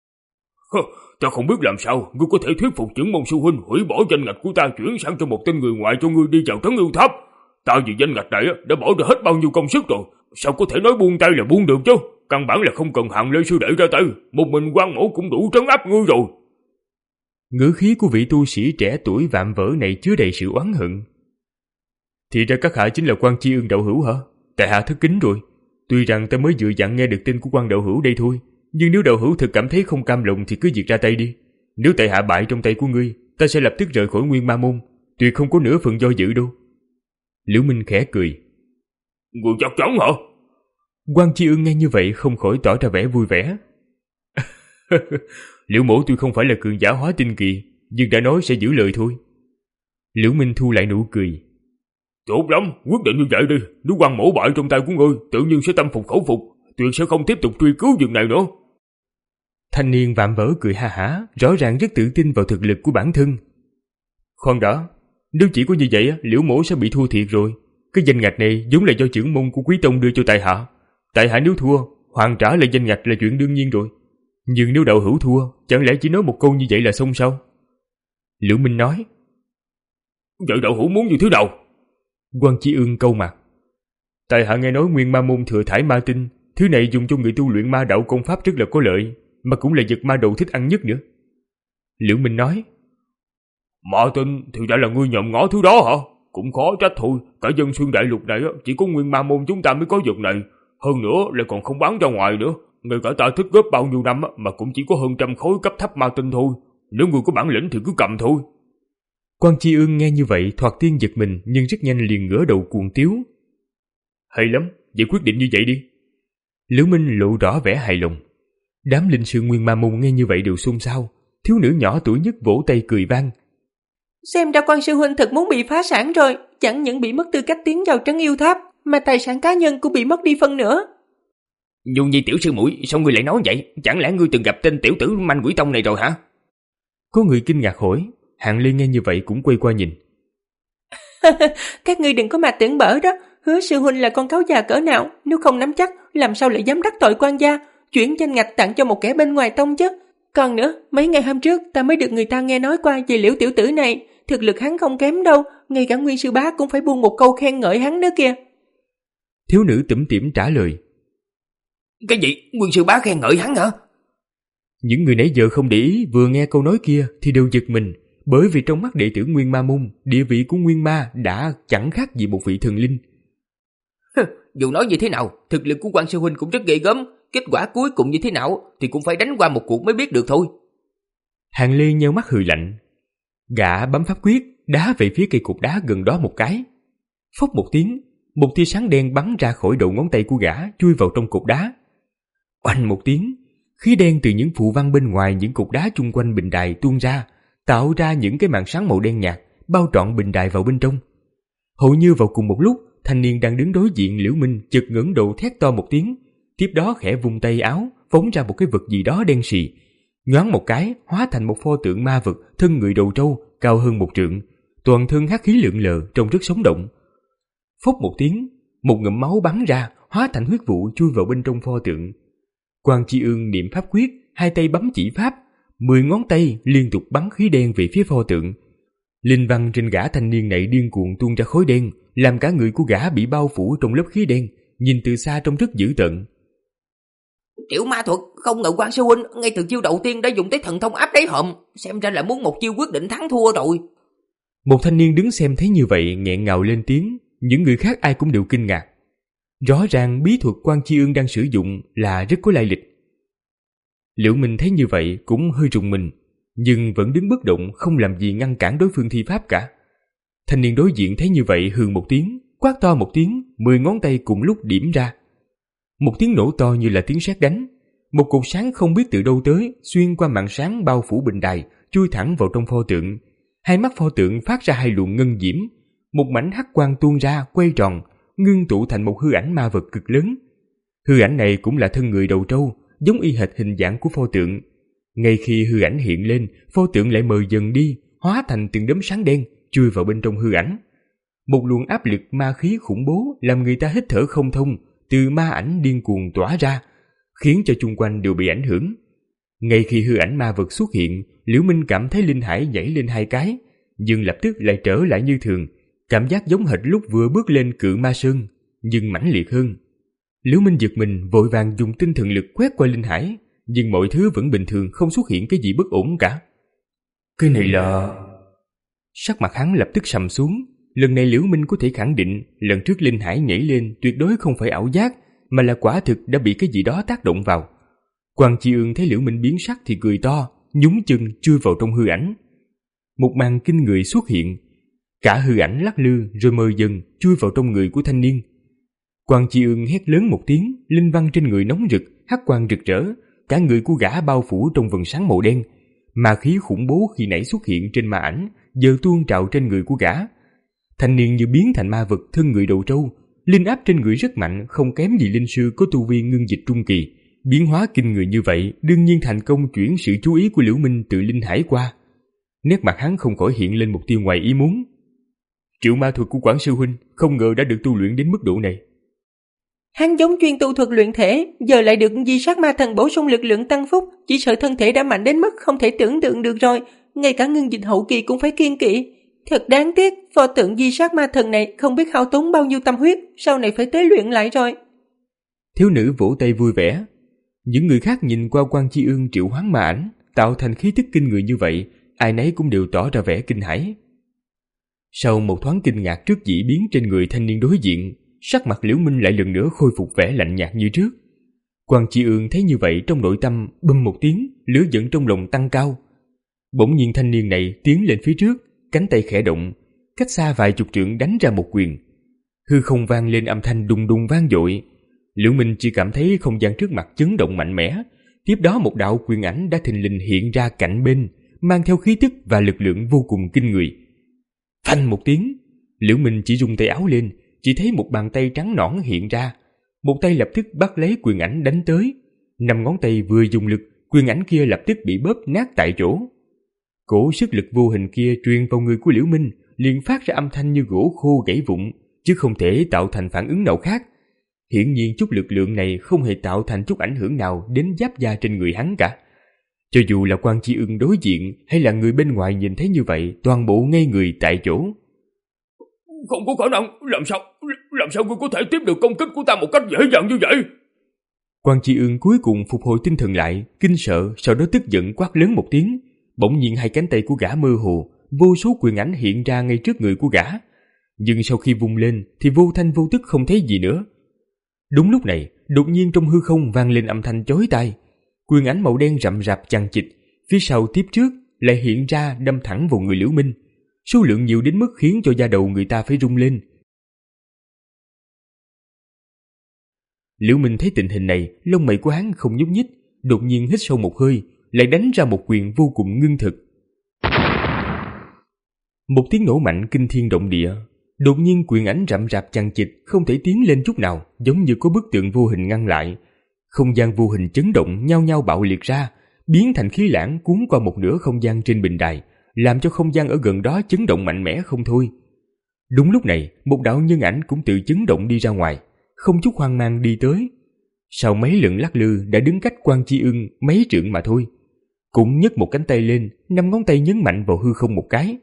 [SPEAKER 3] Ta không biết làm sao ngươi có thể thuyết phục trưởng môn sư huynh hủy bỏ danh ngạch của ta, chuyển sang cho một tên người ngoại cho ngươi đi vào Trấn Yêu Tháp. Ta vì danh ngạch này đã bỏ ra hết bao nhiêu công sức rồi, sao có thể nói buông tay là buông được chứ? Căn bản là không cần Hàng Lê sư đệ ra tay, một mình Quan Mỗ cũng đủ trấn áp ngươi rồi.
[SPEAKER 2] Ngữ khí của vị tu sĩ trẻ tuổi vạm vỡ này chứa đầy sự oán hận. Thì ra các hạ chính là Quan Chi Ương đạo hữu hả? Tại hạ thất kính rồi. Tuy rằng ta mới vừa dặn nghe được tin của Quan đạo hữu đây thôi, nhưng nếu đạo hữu thực cảm thấy không cam lòng thì cứ việc ra tay đi. Nếu tại hạ bại trong tay của ngươi, ta sẽ lập tức rời khỏi Nguyên Ma Môn, tuyệt không có nửa phần do dự đâu. Liễu Minh khẽ cười.
[SPEAKER 3] Ngươi chắc chắn hả?
[SPEAKER 2] Quan Chi Ương nghe như vậy không khỏi tỏ ra vẻ vui vẻ. Liễu mỗ tuy không phải là cường giả hóa tinh kỳ, nhưng đã nói sẽ giữ lời thôi. Liễu Minh thu lại nụ cười.
[SPEAKER 3] Tốt lắm, quyết định như vậy đi. Nếu Quan Mỗ bại trong tay của ngươi, tự nhiên sẽ tâm phục khẩu phục, tuyệt sẽ không tiếp tục truy cứu việc này nữa.
[SPEAKER 2] Thanh niên vạm vỡ cười ha hả, rõ ràng rất tự tin vào thực lực của bản thân. Khoan đã, nếu chỉ có như vậy, Liễu mỗ sẽ bị thua thiệt rồi. Cái danh ngạch này vốn là do trưởng môn của Quý Tông đưa cho tại hạ. Tại hạ nếu thua, hoàn trả lại danh ngạch là chuyện đương nhiên rồi. Nhưng nếu đạo hữu thua, chẳng lẽ chỉ nói một câu như vậy là xong sao? Liễu Minh nói.
[SPEAKER 3] Vậy đạo hữu muốn như thế nào?
[SPEAKER 2] Quan Chi Ương câu mặt. Tại hạ nghe nói Nguyên Ma Môn thừa thải ma tinh, thứ này dùng cho người tu luyện ma đạo công pháp rất là có lợi, mà cũng là vật ma đầu thích ăn nhất nữa. Liễu Minh nói.
[SPEAKER 3] Ma tinh thì đã là ngươi nhòm ngó thứ đó hả? Cũng khó trách thôi, cả dân xuyên đại lục này chỉ có Nguyên Ma Môn chúng ta mới có vật này, hơn nữa lại còn không bán ra ngoài nữa. Ngay cả ta thích góp bao nhiêu năm mà cũng chỉ có hơn trăm khối cấp thấp ma tinh thôi. Nếu ngươi có bản lĩnh thì cứ cầm thôi.
[SPEAKER 2] Quan Chi Ương nghe như vậy thoạt tiên giật mình, nhưng rất nhanh liền ngửa đầu cuồng tiếu. Hay lắm, vậy quyết định như vậy đi. Liễu Minh lộ rõ vẻ hài lòng. Đám linh sư Nguyên Ma Môn nghe như vậy đều xôn xao. Thiếu nữ nhỏ tuổi nhất vỗ tay cười vang.
[SPEAKER 5] Xem ra Quan sư huynh thật muốn bị phá sản rồi, chẳng những bị mất tư cách tiến vào Trấn Yêu Tháp, mà tài sản cá nhân cũng bị mất đi phân nữa.
[SPEAKER 4] Nhung Nhi tiểu sư muội, sao ngươi lại nói vậy? Chẳng lẽ ngươi từng gặp tên tiểu tử Man Quỷ Tông này rồi hả?
[SPEAKER 2] Có người kinh ngạc hỏi. Hạng Lê nghe như vậy cũng quay qua nhìn.
[SPEAKER 5] Các ngươi đừng có mà tưởng bở đó. Hứa sư huynh là con cáo già cỡ nào, nếu không nắm chắc, làm sao lại dám đắc tội quan gia, chuyển danh ngạch tặng cho một kẻ bên ngoài tông chứ. Còn nữa, mấy ngày hôm trước ta mới được người ta nghe nói qua về Liễu tiểu tử này, thực lực hắn không kém đâu, ngay cả Nguyên sư bá cũng phải buông một câu khen ngợi hắn nữa kìa.
[SPEAKER 2] Thiếu nữ tủm tỉm trả lời.
[SPEAKER 4] Cái gì? Nguyên sư bá khen ngợi hắn hả?
[SPEAKER 2] Những người nãy giờ không để ý vừa nghe câu nói kia thì đều giật mình, bởi vì trong mắt đệ tử Nguyên Ma Môn, địa vị của Nguyên Ma đã chẳng khác gì một vị thần linh.
[SPEAKER 4] Dù nói như thế nào, thực lực của Quan sư huynh cũng rất ghê gớm, kết quả cuối cùng như thế nào thì cũng phải đánh qua một cuộc mới biết được thôi.
[SPEAKER 2] Hàng Lê nheo mắt hừ lạnh. Gã bấm pháp quyết, đá về phía cây cột đá gần đó một cái. Phốc một tiếng, một tia sáng đen bắn ra khỏi đầu ngón tay của gã, chui vào trong cột đá. Oanh một tiếng, khí đen từ những phù văn bên ngoài những cột đá chung quanh bình đài tuôn ra, tạo ra những cái màn sáng màu đen nhạt, bao trọn bình đài vào bên trong. Hầu như vào cùng một lúc, thanh niên đang đứng đối diện Liễu Minh chợt ngẩng đầu thét to một tiếng, tiếp đó khẽ vung tay áo, phóng ra một cái vật gì đó đen sì, nhoáng một cái hóa thành một pho tượng ma vật thân người đầu trâu, cao hơn một trượng, toàn thân hắc khí lượn lờ, trông rất sống động. Phốc một tiếng, một ngụm máu bắn ra, hóa thành huyết vụ chui vào bên trong pho tượng. Quan Chi Ương niệm pháp quyết, hai tay bấm chỉ pháp, mười ngón tay liên tục bắn khí đen về phía pho tượng. Linh văn trên gã thanh niên này điên cuồng tuôn ra khói đen, làm cả người của gã bị bao phủ trong lớp khí đen, nhìn từ xa trông rất dữ tợn.
[SPEAKER 4] Tiểu ma thuật, không ngờ Quan sư huynh ngay từ chiêu đầu tiên đã dùng tới thần thông áp đáy hòm, xem ra là muốn một chiêu quyết định thắng thua rồi.
[SPEAKER 2] Một thanh niên đứng xem thấy như vậy nghẹn ngào lên tiếng, những người khác ai cũng đều kinh ngạc. Rõ ràng bí thuật Quan Chi Ương đang sử dụng là rất có lai lịch. Liễu Minh thấy như vậy cũng hơi rùng mình, nhưng vẫn đứng bất động, không làm gì ngăn cản đối phương thi pháp cả. Thanh niên đối diện thấy như vậy hừ một tiếng, quát to một tiếng, mười ngón tay cùng lúc điểm ra. Một tiếng nổ to như là tiếng sét đánh, một cột sáng không biết từ đâu tới, xuyên qua màn sáng bao phủ bình đài, chui thẳng vào trong pho tượng. Hai mắt pho tượng phát ra hai luồng ngân diễm, một mảnh hắc quang tuôn ra quay tròn, ngưng tụ thành một hư ảnh ma vật cực lớn. Hư ảnh này cũng là thân người đầu trâu, giống y hệt hình dạng của pho tượng. Ngay khi hư ảnh hiện lên, pho tượng lại mờ dần đi, hóa thành từng đốm sáng đen chui vào bên trong hư ảnh. Một luồng áp lực ma khí khủng bố làm người ta hít thở không thông, từ ma ảnh điên cuồng tỏa ra, khiến cho chung quanh đều bị ảnh hưởng. Ngay khi hư ảnh ma vật xuất hiện, Liễu Minh cảm thấy linh hải nhảy lên hai cái, nhưng lập tức lại trở lại như thường, cảm giác giống hệt lúc vừa bước lên Cự Ma Sơn, nhưng mãnh liệt hơn. Liễu Minh giật mình, vội vàng dùng tinh thần lực quét qua linh hải, nhưng mọi thứ vẫn bình thường, không xuất hiện cái gì bất ổn cả. Cái này là... Sắc mặt hắn lập tức sầm xuống. Lần này Liễu Minh có thể khẳng định lần trước linh hải nhảy lên tuyệt đối không phải ảo giác, mà là quả thực đã bị cái gì đó tác động vào. Quan Chi Ương thấy Liễu Minh biến sắc thì cười to, nhúng chân chui vào trong hư ảnh. Một màn kinh người xuất hiện, cả hư ảnh lắc lư rồi mờ dần chui vào trong người của thanh niên. Quan Chi Ương hét lớn một tiếng, linh văn trên người nóng rực, hắc quang rực rỡ, cả người của gã bao phủ trong vầng sáng màu đen. Ma khí khủng bố khi nãy xuất hiện trên ma ảnh giờ tuôn trào trên người của gã. Thanh niên như biến thành ma vật thân người đầu trâu, linh áp trên người rất mạnh, không kém gì linh sư có tu vi ngưng dịch trung kỳ. Biến hóa kinh người như vậy đương nhiên thành công chuyển sự chú ý của Liễu Minh từ linh hải qua. Nét mặt hắn không khỏi hiện lên một tia ngoài ý muốn. Triệu ma thuật của Quảng sư huynh không ngờ đã được tu luyện đến mức độ này.
[SPEAKER 5] Hắn giống chuyên tu thuật luyện thể, giờ lại được di sát ma thần bổ sung lực lượng tăng phúc, chỉ sợ thân thể đã mạnh đến mức không thể tưởng tượng được rồi, ngay cả ngưng dịch hậu kỳ cũng phải kiêng kỵ. Thật đáng tiếc, pho tượng di sát ma thần này không biết hao tốn bao nhiêu tâm huyết, sau này phải tế luyện lại rồi.
[SPEAKER 2] Thiếu nữ vỗ tay vui vẻ. Những người khác nhìn qua Quan Chi Ương triệu hoán ma ảnh, tạo thành khí tức kinh người như vậy, ai nấy cũng đều tỏ ra vẻ kinh hãi. Sau một thoáng kinh ngạc trước dị biến trên người thanh niên đối diện, sắc mặt Liễu Minh lại lần nữa khôi phục vẻ lạnh nhạt như trước. Quan Chi Ương thấy như vậy trong nội tâm bum một tiếng, lửa giận trong lòng tăng cao. Bỗng nhiên thanh niên này tiến lên phía trước, cánh tay khẽ động, cách xa vài chục trượng đánh ra một quyền. Hư không vang lên âm thanh đùng đùng vang dội. Liễu Minh chỉ cảm thấy không gian trước mặt chấn động mạnh mẽ, tiếp đó một đạo quyền ảnh đã thình lình hiện ra cạnh bên, mang theo khí tức và lực lượng vô cùng kinh người. Phanh một tiếng, Liễu Minh chỉ rung tay áo lên, chỉ thấy một bàn tay trắng nõn hiện ra, một tay lập tức bắt lấy quyền ảnh đánh tới. Năm ngón tay vừa dùng lực, quyền ảnh kia lập tức bị bóp nát tại chỗ. Cổ sức lực vô hình kia truyền vào người của Liễu Minh, liền phát ra âm thanh như gỗ khô gãy vụn, chứ không thể tạo thành phản ứng nào khác. Hiển nhiên chút lực lượng này không hề tạo thành chút ảnh hưởng nào đến giáp da trên người hắn cả. Cho dù là Quan Chi Ương đối diện hay là người bên ngoài nhìn thấy như vậy, toàn bộ ngây người tại chỗ.
[SPEAKER 3] Không có khả năng, làm sao, làm sao ngươi có thể tiếp được công kích của ta một cách dễ dàng như vậy?
[SPEAKER 2] Quan Chi Ương cuối cùng phục hồi tinh thần lại, kinh sợ, sau đó tức giận quát lớn một tiếng. Bỗng nhiên hai cánh tay của gã mơ hồ, vô số quyền ảnh hiện ra ngay trước người của gã. Nhưng sau khi vung lên thì vô thanh vô tức không thấy gì nữa. Đúng lúc này, đột nhiên trong hư không vang lên âm thanh chói tai. Quyền ảnh màu đen rậm rạp chằng chịt, phía sau tiếp trước lại hiện ra đâm thẳng vào người Liễu Minh, số lượng nhiều đến mức khiến cho da đầu người ta phải rung lên. Liễu Minh thấy tình hình này, lông mày của hắn không nhúc nhích, đột nhiên hít sâu một hơi, lại đánh ra một quyền vô cùng ngưng thực. Một tiếng nổ mạnh kinh thiên động địa, đột nhiên quyền ảnh rậm rạp chằng chịt không thể tiến lên chút nào, giống như có bức tượng vô hình ngăn lại. Không gian vô hình chấn động nhao nhao bạo liệt ra, biến thành khí lãng cuốn qua một nửa không gian trên bình đài, làm cho không gian ở gần đó chấn động mạnh mẽ không thôi. Đúng lúc này, một đạo nhân ảnh cũng tự chấn động đi ra ngoài, không chút hoang mang đi tới. Sau mấy lần lắc lư đã đứng cách Quan Chi Ưng mấy trượng mà thôi, cũng nhấc một cánh tay lên, năm ngón tay nhấn mạnh vào hư không một cái.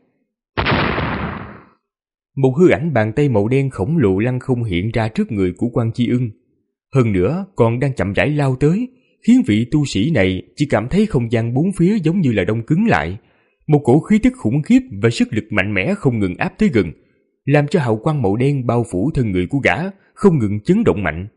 [SPEAKER 2] Một hư ảnh bàn tay màu đen khổng lồ lăng không hiện ra trước người của Quan Chi Ưng. Hơn nữa còn đang chậm rãi lao tới, khiến vị tu sĩ này chỉ cảm thấy không gian bốn phía giống như là đông cứng lại. Một cổ khí tức khủng khiếp và sức lực mạnh mẽ không ngừng áp tới gần, làm cho hào quang màu đen bao phủ thân người của gã không ngừng chấn động mạnh.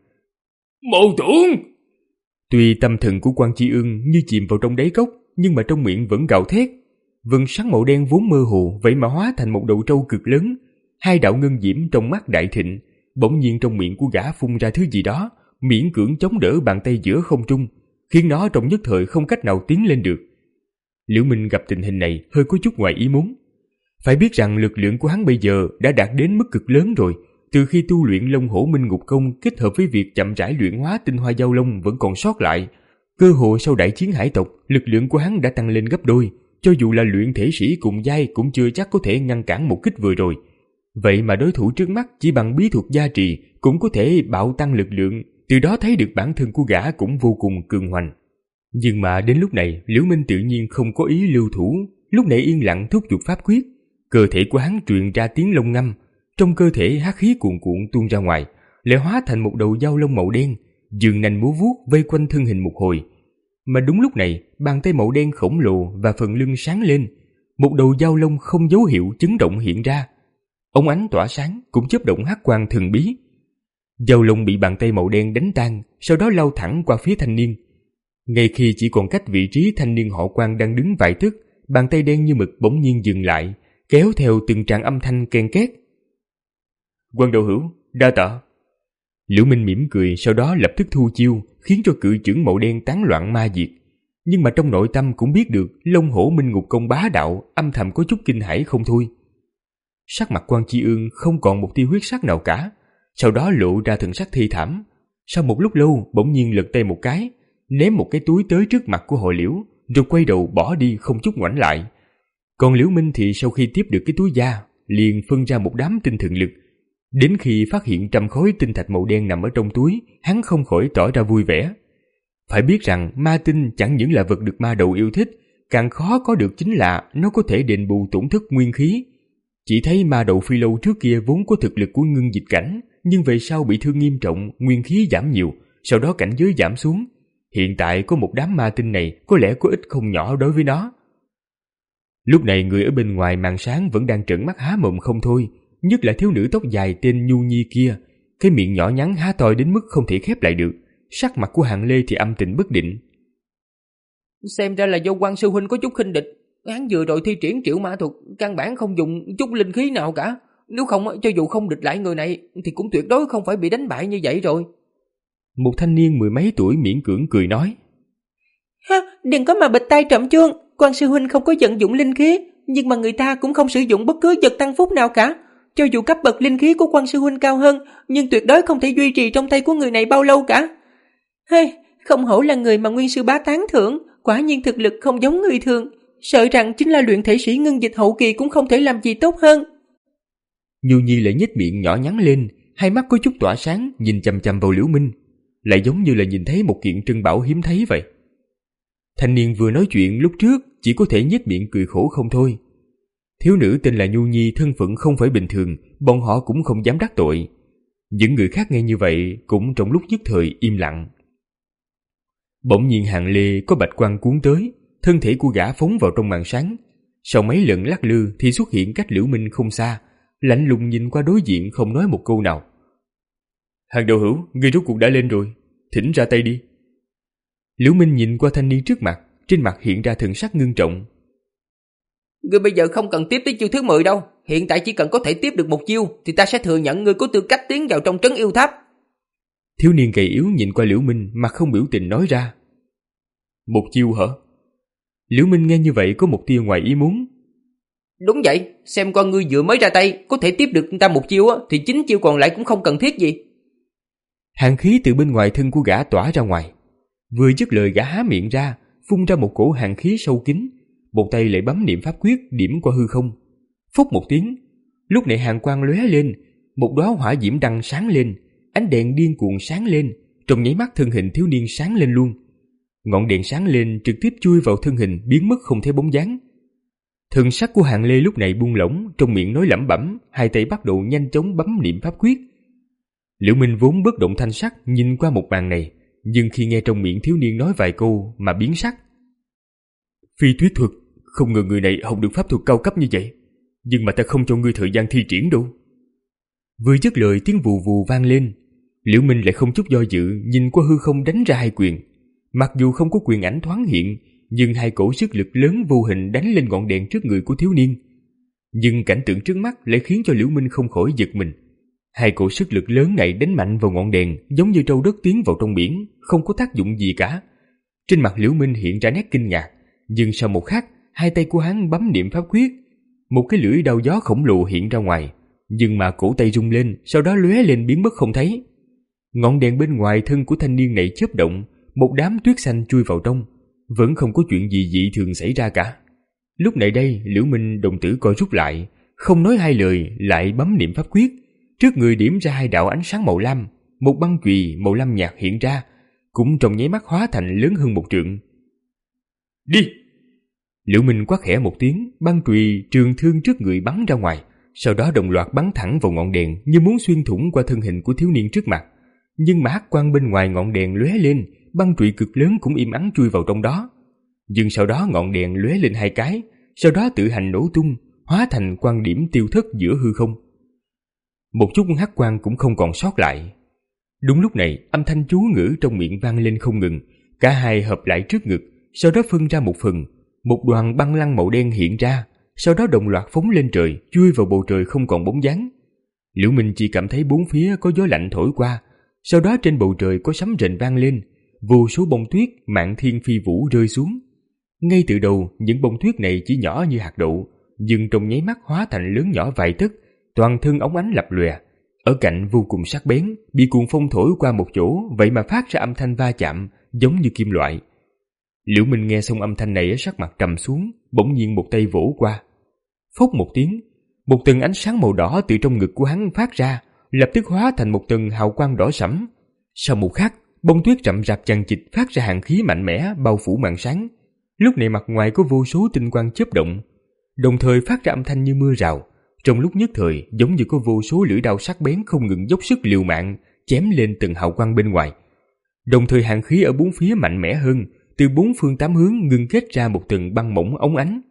[SPEAKER 3] Mộ tưởng!
[SPEAKER 2] Tuy tâm thần của Quan Chi Ưng như chìm vào trong đáy cốc, nhưng mà trong miệng vẫn gào thét. Vầng sáng màu đen vốn mơ hồ vậy mà hóa thành một đầu trâu cực lớn. Hai đạo ngân diễm trong mắt đại thịnh, bỗng nhiên trong miệng của gã phun ra thứ gì đó, miễn cưỡng chống đỡ bàn tay giữa không trung, khiến nó trong nhất thời không cách nào tiến lên được. Liễu Minh gặp tình hình này hơi có chút ngoài ý muốn. Phải biết rằng lực lượng của hắn bây giờ đã đạt đến mức cực lớn rồi. Từ khi tu luyện Long Hổ Minh Ngục Công kết hợp với việc chậm rãi luyện hóa tinh hoa giao long vẫn còn sót lại, cơ hội sau đại chiến hải tộc, lực lượng của hắn đã tăng lên gấp đôi. Cho dù là luyện thể sĩ cùng giai cũng chưa chắc có thể ngăn cản một kích vừa rồi. Vậy mà đối thủ trước mắt chỉ bằng bí thuật gia trì cũng có thể bạo tăng lực lượng, từ đó thấy được bản thân của gã cũng vô cùng cường hoành. Nhưng mà đến lúc này, Liễu Minh tự nhiên không có ý lưu thủ, lúc này yên lặng thúc giục pháp quyết, cơ thể của hắn truyền ra tiếng long ngâm, trong cơ thể hắc khí cuồn cuộn tuôn ra ngoài, lại hóa thành một đầu dao long màu đen, giương nanh múa vuốt vây quanh thân hình một hồi. Mà đúng lúc này, bàn tay màu đen khổng lồ và phần lưng sáng lên, một đầu dao long không dấu hiệu chấn động hiện ra. Ống ánh tỏa sáng cũng chớp động hắc quang thần bí. Dao long bị bàn tay màu đen đánh tan, sau đó lao thẳng qua phía thanh niên. Ngay khi chỉ còn cách vị trí thanh niên họ Quan đang đứng vài tấc, bàn tay đen như mực bỗng nhiên dừng lại, kéo theo từng tràng âm thanh ken két. Quan đạo hữu, đa tạ. Liễu Minh mỉm cười, sau đó lập tức thu chiêu, khiến cho cự chưởng màu đen tán loạn ma diệt. Nhưng mà trong nội tâm cũng biết được Long Hổ Minh Ngục Công bá đạo, âm thầm có chút kinh hãi không thôi. Sắc mặt Quan Chi Ương không còn một tia huyết sắc nào cả, sau đó lộ ra thần sắc thê thảm. Sau một lúc lâu, bỗng nhiên lật tay một cái, ném một cái túi tới trước mặt của hội Liễu, rồi quay đầu bỏ đi không chút ngoảnh lại. Còn Liễu Minh thì sau khi tiếp được cái túi da, liền phân ra một đám tinh thần lực. Đến khi phát hiện trăm khối tinh thạch màu đen nằm ở trong túi, hắn không khỏi tỏ ra vui vẻ. Phải biết rằng ma tinh chẳng những là vật được ma đầu yêu thích, càng khó có được chính là nó có thể đền bù tổn thất nguyên khí. Chỉ thấy ma đầu Phi Lâu trước kia vốn có thực lực của ngưng dịch cảnh, nhưng về sau bị thương nghiêm trọng, nguyên khí giảm nhiều, sau đó cảnh giới giảm xuống. Hiện tại có một đám ma tinh này có lẽ có ích không nhỏ đối với nó. Lúc này người ở bên ngoài màn sáng vẫn đang trợn mắt há mồm không thôi, nhất là thiếu nữ tóc dài tên Nhu Nhi kia, cái miệng nhỏ nhắn há to đến mức không thể khép lại được. Sắc mặt của Hạng Lê thì âm tình bất định.
[SPEAKER 4] Xem ra là do Quan sư huynh có chút khinh địch, hắn vừa rồi thi triển triệu ma thuật, căn bản không dùng chút linh khí nào cả. Nếu không, cho dù không địch lại người này thì cũng tuyệt đối không phải bị đánh bại như vậy rồi.
[SPEAKER 2] Một thanh niên mười mấy tuổi miễn cưỡng cười nói.
[SPEAKER 5] Ha, đừng có mà bịt tai trộm chuông, Quan sư huynh không có vận dụng linh khí, nhưng mà người ta cũng không sử dụng bất cứ vật tăng phúc nào cả. Cho dù cấp bậc linh khí của Quan sư huynh cao hơn, nhưng tuyệt đối không thể duy trì trong tay của người này bao lâu cả. Hey, không hổ là người mà nguyên sư bá tán thưởng, quả nhiên thực lực không giống người thường, sợ rằng chính là luyện thể sĩ ngưng dịch hậu kỳ cũng không thể làm gì tốt hơn.
[SPEAKER 2] Nhu Nhi lại nhếch miệng nhỏ nhắn lên, hai mắt có chút tỏa sáng, nhìn chằm chằm vào Liễu Minh, lại giống như là nhìn thấy một kiện trân bảo hiếm thấy vậy. Thanh niên vừa nói chuyện lúc trước chỉ có thể nhếch miệng cười khổ không thôi. Thiếu nữ tên là Nhu Nhi thân phận không phải bình thường, bọn họ cũng không dám đắc tội. Những người khác nghe như vậy cũng trong lúc nhất thời im lặng. Bỗng nhiên Hạng Lê có bạch quang cuốn tới, thân thể của gã phóng vào trong màn sáng. Sau mấy lần lắc lư thì xuất hiện cách Liễu Minh không xa, lạnh lùng nhìn qua đối diện không nói một câu nào. Hàng đạo hữu, ngươi rốt cuộc đã lên rồi, thỉnh ra tay đi. Liễu Minh nhìn qua thanh niên trước mặt, trên mặt hiện ra thần sắc ngưng trọng.
[SPEAKER 4] Ngươi bây giờ không cần tiếp tới chiêu thứ mười đâu, hiện tại chỉ cần có thể tiếp được một chiêu thì ta sẽ thừa nhận ngươi có tư cách tiến vào trong trấn yêu tháp.
[SPEAKER 2] Thiếu niên gầy yếu nhìn qua Liễu Minh mà không biểu tình nói ra. Một chiêu hả? Liễu Minh nghe như vậy có một tia ngoài ý muốn.
[SPEAKER 4] Đúng vậy, xem con ngươi vừa mới ra tay có thể tiếp được ta một chiêu thì chín chiêu còn lại cũng không cần thiết gì.
[SPEAKER 2] Hàn khí từ bên ngoài thân của gã tỏa ra ngoài. Vừa dứt lời gã há miệng ra, phun ra một cổ hàn khí sâu kín, một tay lại bấm niệm pháp quyết điểm qua hư không. Phốc một tiếng, lúc này hàn quang lóe lên, một đóa hỏa diễm đằng sáng lên, ánh đèn điên cuồng sáng lên, trong nháy mắt thân hình thiếu niên sáng lên luôn. Ngọn đèn sáng lên trực tiếp chui vào thân hình, biến mất không thấy bóng dáng. Thần sắc của Hàn Lê lúc này buông lỏng, trong miệng nói lẩm bẩm, hai tay bắt đầu nhanh chóng bấm niệm pháp quyết. Liễu Minh vốn bất động thanh sắc nhìn qua một màn này, nhưng khi nghe trong miệng thiếu niên nói vài câu mà biến sắc. Phi tuyết thuật, không ngờ người này học được pháp thuật cao cấp như vậy, nhưng mà ta không cho ngươi thời gian thi triển đâu. Vừa dứt lời tiếng vù vù vang lên, Liễu Minh lại không chút do dự nhìn qua hư không đánh ra hai quyền. Mặc dù không có quyền ảnh thoáng hiện, nhưng hai cổ sức lực lớn vô hình đánh lên ngọn đèn trước người của thiếu niên. Nhưng cảnh tượng trước mắt lại khiến cho Liễu Minh không khỏi giật mình. Hai cổ sức lực lớn này đánh mạnh vào ngọn đèn giống như trâu đất tiến vào trong biển, không có tác dụng gì cả. Trên mặt Liễu Minh hiện ra nét kinh ngạc, nhưng sau một khắc, hai tay của hắn bấm niệm pháp quyết, một cái lưỡi đao gió khổng lồ hiện ra ngoài, nhưng mà cổ tay rung lên, sau đó lóe lên biến mất không thấy. Ngọn đèn bên ngoài thân của thanh niên này chớp động, một đám tuyết xanh chui vào trong, vẫn không có chuyện gì dị thường xảy ra cả. Lúc này đây, Liễu Minh đồng tử co rút lại, không nói hai lời, lại bấm niệm pháp quyết, trước người điểm ra hai đạo ánh sáng màu lam, một băng chùy màu lam nhạt hiện ra, cũng trong nháy mắt hóa thành lớn hơn một trượng. Đi! Liễu Minh quát khẽ một tiếng, băng chùy trường thương trước người bắn ra ngoài, sau đó đồng loạt bắn thẳng vào ngọn đèn như muốn xuyên thủng qua thân hình của thiếu niên trước mặt. Nhưng mà hắc quang bên ngoài ngọn đèn lóe lên, băng chùy cực lớn cũng im ắng chui vào trong đó. Nhưng sau đó ngọn đèn lóe lên hai cái, sau đó tự hành nổ tung, hóa thành quang điểm tiêu thất giữa hư không. Một chút hắc quang cũng không còn sót lại. Đúng lúc này, âm thanh chú ngữ trong miệng vang lên không ngừng, cả hai hợp lại trước ngực, sau đó phân ra một phần, một đoàn băng lăng màu đen hiện ra, sau đó đồng loạt phóng lên trời, chui vào bầu trời không còn bóng dáng. Liễu Minh chỉ cảm thấy bốn phía có gió lạnh thổi qua, sau đó trên bầu trời có sấm rền vang lên, vô số bông tuyết mạn thiên phi vũ rơi xuống. Ngay từ đầu, những bông tuyết này chỉ nhỏ như hạt đậu, nhưng trong nháy mắt hóa thành lớn nhỏ vài tấc, toàn thân óng ánh lập lòe. Ở cạnh vô cùng sắc bén, bị cuồng phong thổi qua một chỗ, vậy mà phát ra âm thanh va chạm, giống như kim loại. Liễu Minh nghe xong âm thanh này, sắc mặt trầm xuống, bỗng nhiên một tay vỗ qua. Phốc một tiếng, một tầng ánh sáng màu đỏ từ trong ngực của hắn phát ra, lập tức hóa thành một tầng hào quang đỏ sẫm. Sau một khắc, bông tuyết rậm rạp chằng chịt phát ra hàn khí mạnh mẽ bao phủ màn sáng. Lúc này mặt ngoài có vô số tinh quang chớp động, đồng thời phát ra âm thanh như mưa rào. Trong lúc nhất thời, giống như có vô số lưỡi đao sắc bén không ngừng dốc sức liều mạng chém lên từng hào quang bên ngoài. Đồng thời hàn khí ở bốn phía mạnh mẽ hơn, từ bốn phương tám hướng ngưng kết ra một tầng băng mỏng óng ánh.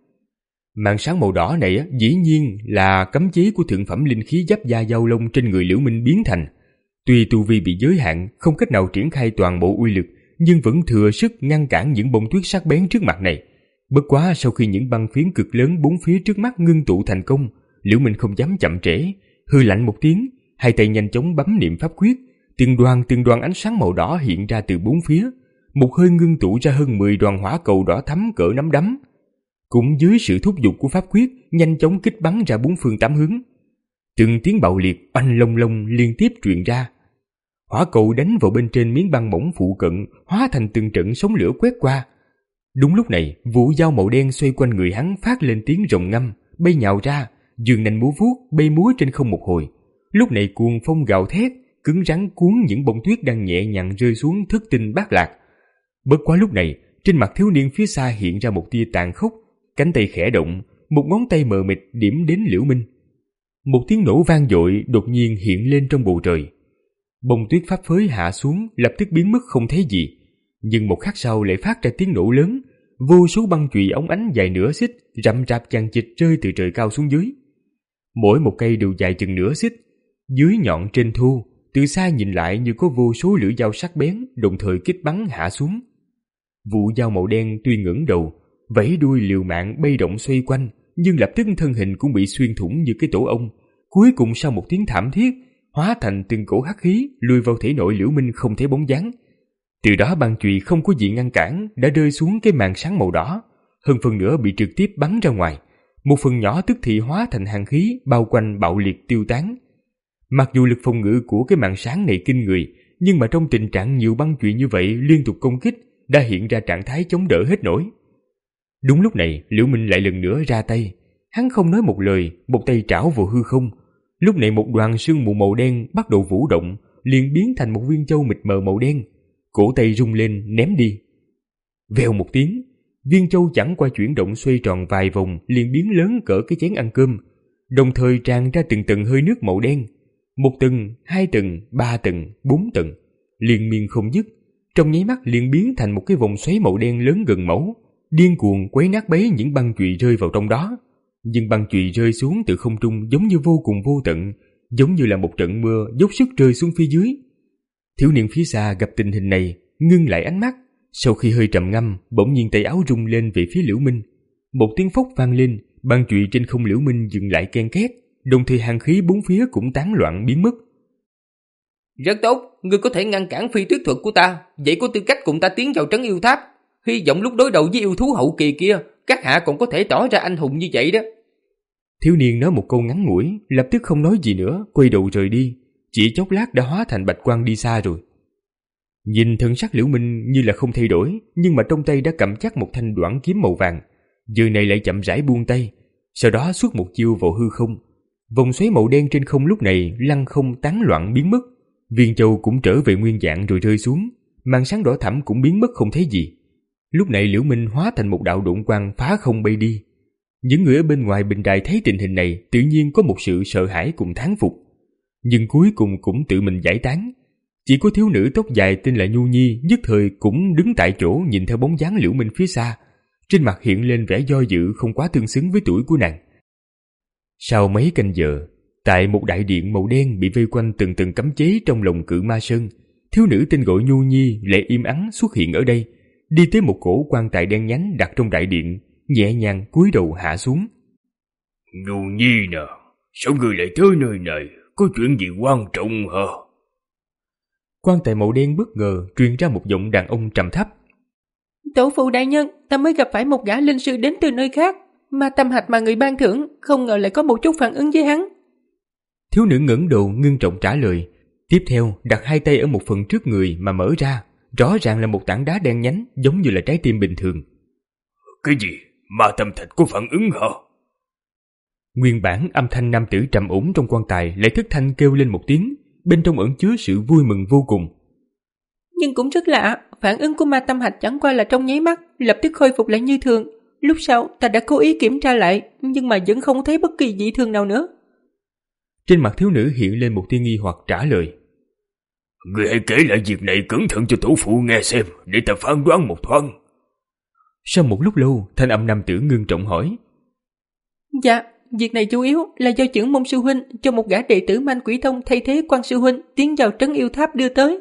[SPEAKER 2] Màn sáng màu đỏ này dĩ nhiên là cấm chế của thượng phẩm linh khí giáp da dao lông trên người Liễu Minh biến thành. Tuy tu vi bị giới hạn, không cách nào triển khai toàn bộ uy lực, nhưng vẫn thừa sức ngăn cản những bông tuyết sắc bén trước mặt này. Bất quá sau khi những băng phiến cực lớn bốn phía trước mắt ngưng tụ thành công, Liễu Minh không dám chậm trễ, hư lạnh một tiếng, hai tay nhanh chóng bấm niệm pháp quyết, từng đoàn từng đoàn ánh sáng màu đỏ hiện ra từ bốn phía, một hơi ngưng tụ ra hơn mười đoàn hỏa cầu đỏ thắm cỡ nắm đấm. Cũng dưới sự thúc giục của pháp quyết, nhanh chóng kích bắn ra bốn phương tám hướng. Từng tiếng bạo liệt oanh long long liên tiếp truyền ra. Hỏa cầu đánh vào bên trên miếng băng mỏng phụ cận, hóa thành từng trận sóng lửa quét qua. Đúng lúc này, vũ dao màu đen xoay quanh người hắn phát lên tiếng rồng ngâm, bay nhào ra, giường nành múa vuốt, bay múa trên không một hồi. Lúc này cuồng phong gào thét, cứng rắn cuốn những bông tuyết đang nhẹ nhàng rơi xuống thất tinh bát lạc. Bất quá lúc này, trên mặt thiếu niên phía xa hiện ra một tia tàn khốc, cánh tay khẽ động, một ngón tay mờ mịt điểm đến Liễu Minh. Một tiếng nổ vang dội đột nhiên hiện lên trong bầu trời. Bông tuyết pháp phới hạ xuống, lập tức biến mất không thấy gì. Nhưng một khắc sau lại phát ra tiếng nổ lớn, vô số băng chùy óng ánh dài nửa xích rậm rạp chằng chịt rơi từ trời cao xuống dưới. Mỗi một cây đều dài chừng nửa xích, dưới nhọn trên thu, từ xa nhìn lại như có vô số lưỡi dao sắc bén đồng thời kích bắn hạ xuống. Vụ dao màu đen tuy ngẩng đầu, vẫy đuôi liều mạng bay động xoay quanh, nhưng lập tức thân hình cũng bị xuyên thủng như cái tổ ong. Cuối cùng sau một tiếng thảm thiết, hóa thành từng cổ hắc khí lùi vào thể nội Liễu Minh không thấy bóng dáng. Từ đó băng chùy không có gì ngăn cản đã rơi xuống cái màn sáng màu đỏ, hơn phần nữa bị trực tiếp bắn ra ngoài. Một phần nhỏ tức thì hóa thành hàn khí bao quanh bạo liệt tiêu tán. Mặc dù lực phòng ngự của cái màn sáng này kinh người, nhưng mà trong tình trạng nhiều băng chùy như vậy liên tục công kích đã hiện ra trạng thái chống đỡ hết nổi. Đúng lúc này Liễu Minh lại lần nữa ra tay. Hắn không nói một lời, một tay trảo vào hư không. Lúc này một đoàn sương mù màu đen bắt đầu vũ động, liền biến thành một viên châu mịt mờ màu đen. Cổ tay rung lên ném đi. Vèo một tiếng, viên châu chẳng qua chuyển động xoay tròn vài vòng liền biến lớn cỡ cái chén ăn cơm, đồng thời tràn ra từng tầng hơi nước màu đen. Một tầng, hai tầng, ba tầng, bốn tầng, liên miên không dứt. Trong nháy mắt liền biến thành một cái vòng xoáy màu đen lớn gần mẫu, điên cuồng quấy nát bấy những băng chùy rơi vào trong đó. Nhưng băng chùy rơi xuống từ không trung giống như vô cùng vô tận, giống như là một trận mưa dốc sức rơi xuống phía dưới. Thiếu niên phía xa gặp tình hình này, ngưng lại ánh mắt, sau khi hơi trầm ngâm, bỗng nhiên tay áo rung lên về phía Liễu Minh. Một tiếng phốc vang lên, băng chùy trên không Liễu Minh dừng lại ken két, đồng thời hàn khí bốn phía cũng tán loạn biến mất.
[SPEAKER 4] Rất tốt, ngươi có thể ngăn cản phi tuyết thuật của ta, vậy có tư cách cùng ta tiến vào trấn yêu tháp. Hy vọng lúc đối đầu với yêu thú hậu kỳ kia, các hạ còn có thể tỏ ra anh hùng như vậy đó.
[SPEAKER 2] Thiếu niên nói một câu ngắn ngủi, lập tức không nói gì nữa, quay đầu rời đi. Chỉ chốc lát đã hóa thành bạch quang đi xa rồi. Nhìn thân sắc Liễu Minh như là không thay đổi, nhưng mà trong tay đã cầm chắc một thanh đoản kiếm màu vàng. Giờ này lại chậm rãi buông tay, sau đó xuất một chiêu vào hư không. Vòng xoáy màu đen trên không lúc này lăn không tán loạn biến mất. Viên châu cũng trở về nguyên dạng rồi rơi xuống, màn sáng đỏ thẫm cũng biến mất không thấy gì. Lúc này Liễu Minh hóa thành một đạo độn quang phá không bay đi. Những người ở bên ngoài bình đài thấy tình hình này tự nhiên có một sự sợ hãi cùng thán phục, nhưng cuối cùng cũng tự mình giải tán. Chỉ có thiếu nữ tóc dài tên là Nhu Nhi nhất thời cũng đứng tại chỗ nhìn theo bóng dáng Liễu Minh phía xa, trên mặt hiện lên vẻ do dự không quá tương xứng với tuổi của nàng. Sau mấy canh giờ, tại một đại điện màu đen bị vây quanh từng từng cấm chế trong lòng Cự Ma Sơn, thiếu nữ tên gọi Nhu Nhi lại im ắng xuất hiện ở đây, đi tới một cổ quan tài đen nhánh đặt trong đại điện, nhẹ nhàng cúi đầu hạ xuống.
[SPEAKER 3] Nhu Nhi nè, sao ngươi lại tới nơi này? Có chuyện gì quan trọng hả?
[SPEAKER 2] Quan tài màu đen bất ngờ truyền ra một giọng đàn ông trầm thấp.
[SPEAKER 5] Tổ phụ đại nhân, ta mới gặp phải một gã linh sư đến từ nơi khác, mà tâm hạch mà người ban thưởng không ngờ lại có một chút phản ứng với hắn.
[SPEAKER 2] Thiếu nữ ngẩng đầu ngưng trọng trả lời, tiếp theo đặt hai tay ở một phần trước người mà mở ra, rõ ràng là một tảng đá đen nhánh giống như là trái tim bình thường.
[SPEAKER 3] Cái gì? Ma tâm thạch có phản ứng hả?
[SPEAKER 2] Nguyên bản âm thanh nam tử trầm ổn trong quan tài lại thất thanh kêu lên một tiếng, bên trong ẩn chứa sự vui mừng vô cùng.
[SPEAKER 5] Nhưng cũng rất lạ, phản ứng của ma tâm hạch chẳng qua là trong nháy mắt, lập tức khôi phục lại như thường. Lúc sau ta đã cố ý kiểm tra lại, nhưng mà vẫn không thấy bất kỳ dị thường nào nữa.
[SPEAKER 2] Trên mặt thiếu nữ hiện lên một tia nghi hoặc trả lời.
[SPEAKER 3] Người hãy kể lại việc này cẩn thận cho tổ phụ nghe xem, để ta phán đoán một thoáng.
[SPEAKER 2] Sau một lúc lâu, thanh âm nam tử ngưng trọng hỏi.
[SPEAKER 5] Dạ, việc này chủ yếu là do Chưởng Môn sư huynh cho một gã đệ tử Man Quỷ Tông thay thế Quan sư huynh tiến vào trấn yêu tháp đưa tới.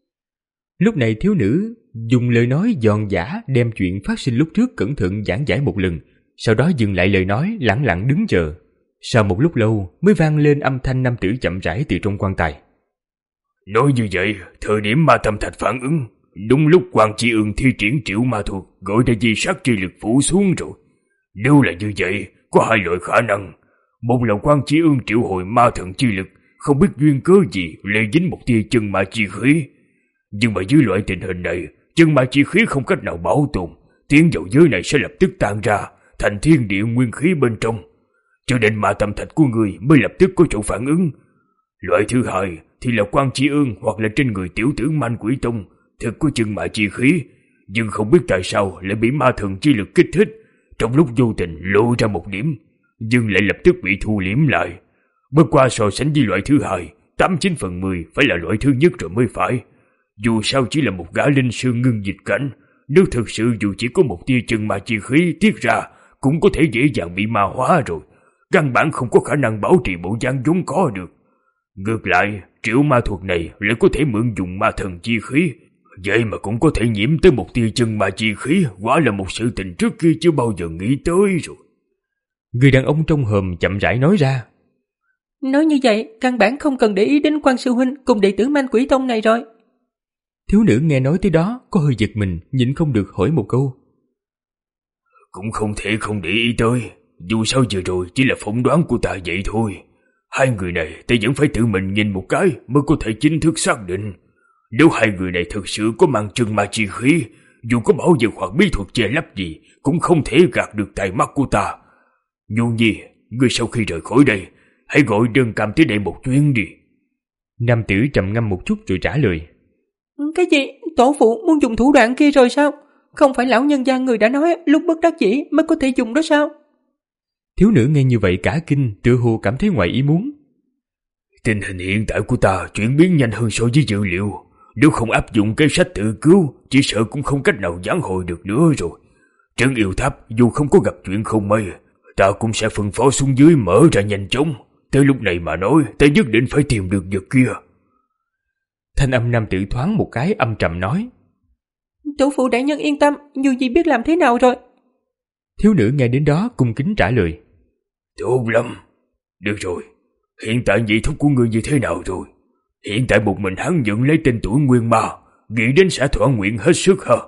[SPEAKER 2] Lúc này thiếu nữ dùng lời nói giòn giã đem chuyện phát sinh lúc trước cẩn thận giảng giải một lần, sau đó dừng lại lời nói, lẳng lặng đứng chờ. Sau một lúc lâu mới vang lên âm thanh nam tử chậm rãi từ trong quan tài.
[SPEAKER 3] Nói như vậy, thời điểm ma tâm thạch phản ứng, đúng lúc Quan Chi Ương thi triển triệu ma thuật gọi ra di sát chi lực phủ xuống rồi. Nếu là như vậy, có hai loại khả năng. Một là Quan Chi Ương triệu hồi ma thần chi lực, không biết duyên cớ gì lệ dính một tia chân ma chi khí. Nhưng mà dưới loại tình hình này, chân ma chi khí không cách nào bảo tồn, tiến vào giới này sẽ lập tức tan ra thành thiên địa nguyên khí bên trong, cho nên ma tâm thạch của người mới lập tức có chỗ phản ứng. Loại thứ hai thì là Quan Chi Ương hoặc là trên người tiểu tử Man Quỷ Tông thực có chân ma chi khí, nhưng không biết tại sao lại bị ma thần chi lực kích thích, trong lúc vô tình lộ ra một điểm, nhưng lại lập tức bị thu liễm lại. Bất qua so sánh với loại thứ hai, tám chín phần mười phải là loại thứ nhất rồi mới phải. Dù sao chỉ là một gã linh sư ngưng dịch cảnh, nếu thực sự dù chỉ có một tia chân ma chi khí tiết ra, cũng có thể dễ dàng bị ma hóa rồi. Căn bản không có khả năng bảo trì bộ dáng vốn có được. Ngược lại, triệu ma thuật này lại có thể mượn dùng ma thần chi khí, Vậy mà cũng có thể nhiễm tới một tia chân ma chi khí, quả là một sự tình trước kia chưa bao giờ nghĩ tới rồi.
[SPEAKER 2] Người đàn ông trong hòm chậm rãi nói ra.
[SPEAKER 5] Nói như vậy, căn bản không cần để ý đến Quan sư huynh cùng đệ tử Man Quỷ Tông này rồi.
[SPEAKER 2] Thiếu nữ nghe nói tới đó, có hơi giật mình, nhịn không được hỏi một câu.
[SPEAKER 3] Cũng không thể không để ý tới, dù sao vừa rồi chỉ là phỏng đoán của ta vậy thôi. Hai người này ta vẫn phải tự mình nhìn một cái mới có thể chính thức xác định. Nếu hai người này thực sự có mang chân ma chi khí, dù có bảo vật hoặc bí thuật che lấp gì, cũng không thể gạt được tai mắt của ta. Nhu Nhi, ngươi sau khi rời khỏi đây, hãy gọi Đơn Cam tới đây một chuyến đi.
[SPEAKER 2] Nam tử trầm ngâm một chút rồi trả lời.
[SPEAKER 5] Cái gì? Tổ phụ muốn dùng thủ đoạn kia rồi sao? Không phải lão nhân gia người đã nói lúc bất đắc dĩ mới có thể dùng đó sao?
[SPEAKER 2] Thiếu nữ nghe như vậy cả kinh, tựa hồ cảm thấy ngoài ý muốn.
[SPEAKER 3] Tình hình hiện tại của ta chuyển biến nhanh hơn so với dự liệu. Nếu không áp dụng cái sách tự cứu, chỉ sợ cũng không cách nào vãn hồi được nữa rồi. Trấn Yêu Tháp dù không có gặp chuyện không may, ta cũng sẽ phân phó xuống dưới mở ra nhanh chóng. Tới lúc này mà nói, ta nhất định phải tìm được vật kia.
[SPEAKER 2] Thanh âm nam tử thoáng một cái âm trầm nói.
[SPEAKER 5] Tổ phụ đại nhân yên tâm, dù gì biết làm thế nào rồi.
[SPEAKER 2] Thiếu nữ nghe đến đó cung kính trả lời.
[SPEAKER 3] Tốt lắm. Được rồi, hiện tại vị thúc của ngươi như thế nào rồi? Hiện tại một mình hắn nhận lấy tên tuổi Nguyên Ma, nghĩ đến sẽ thỏa nguyện hết sức hả?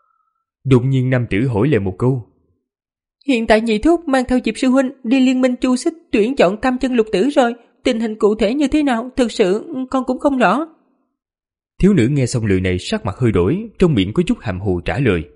[SPEAKER 2] Đột nhiên nam tử hỏi lại một câu.
[SPEAKER 5] Hiện tại nhị thúc mang theo Diệp sư huynh đi liên minh chu xích tuyển chọn tam chân lục tử rồi. Tình hình cụ thể như thế nào thực sự con cũng không rõ.
[SPEAKER 2] Thiếu nữ nghe xong lời này sắc mặt hơi đổi, trong miệng có chút hàm hồ trả lời.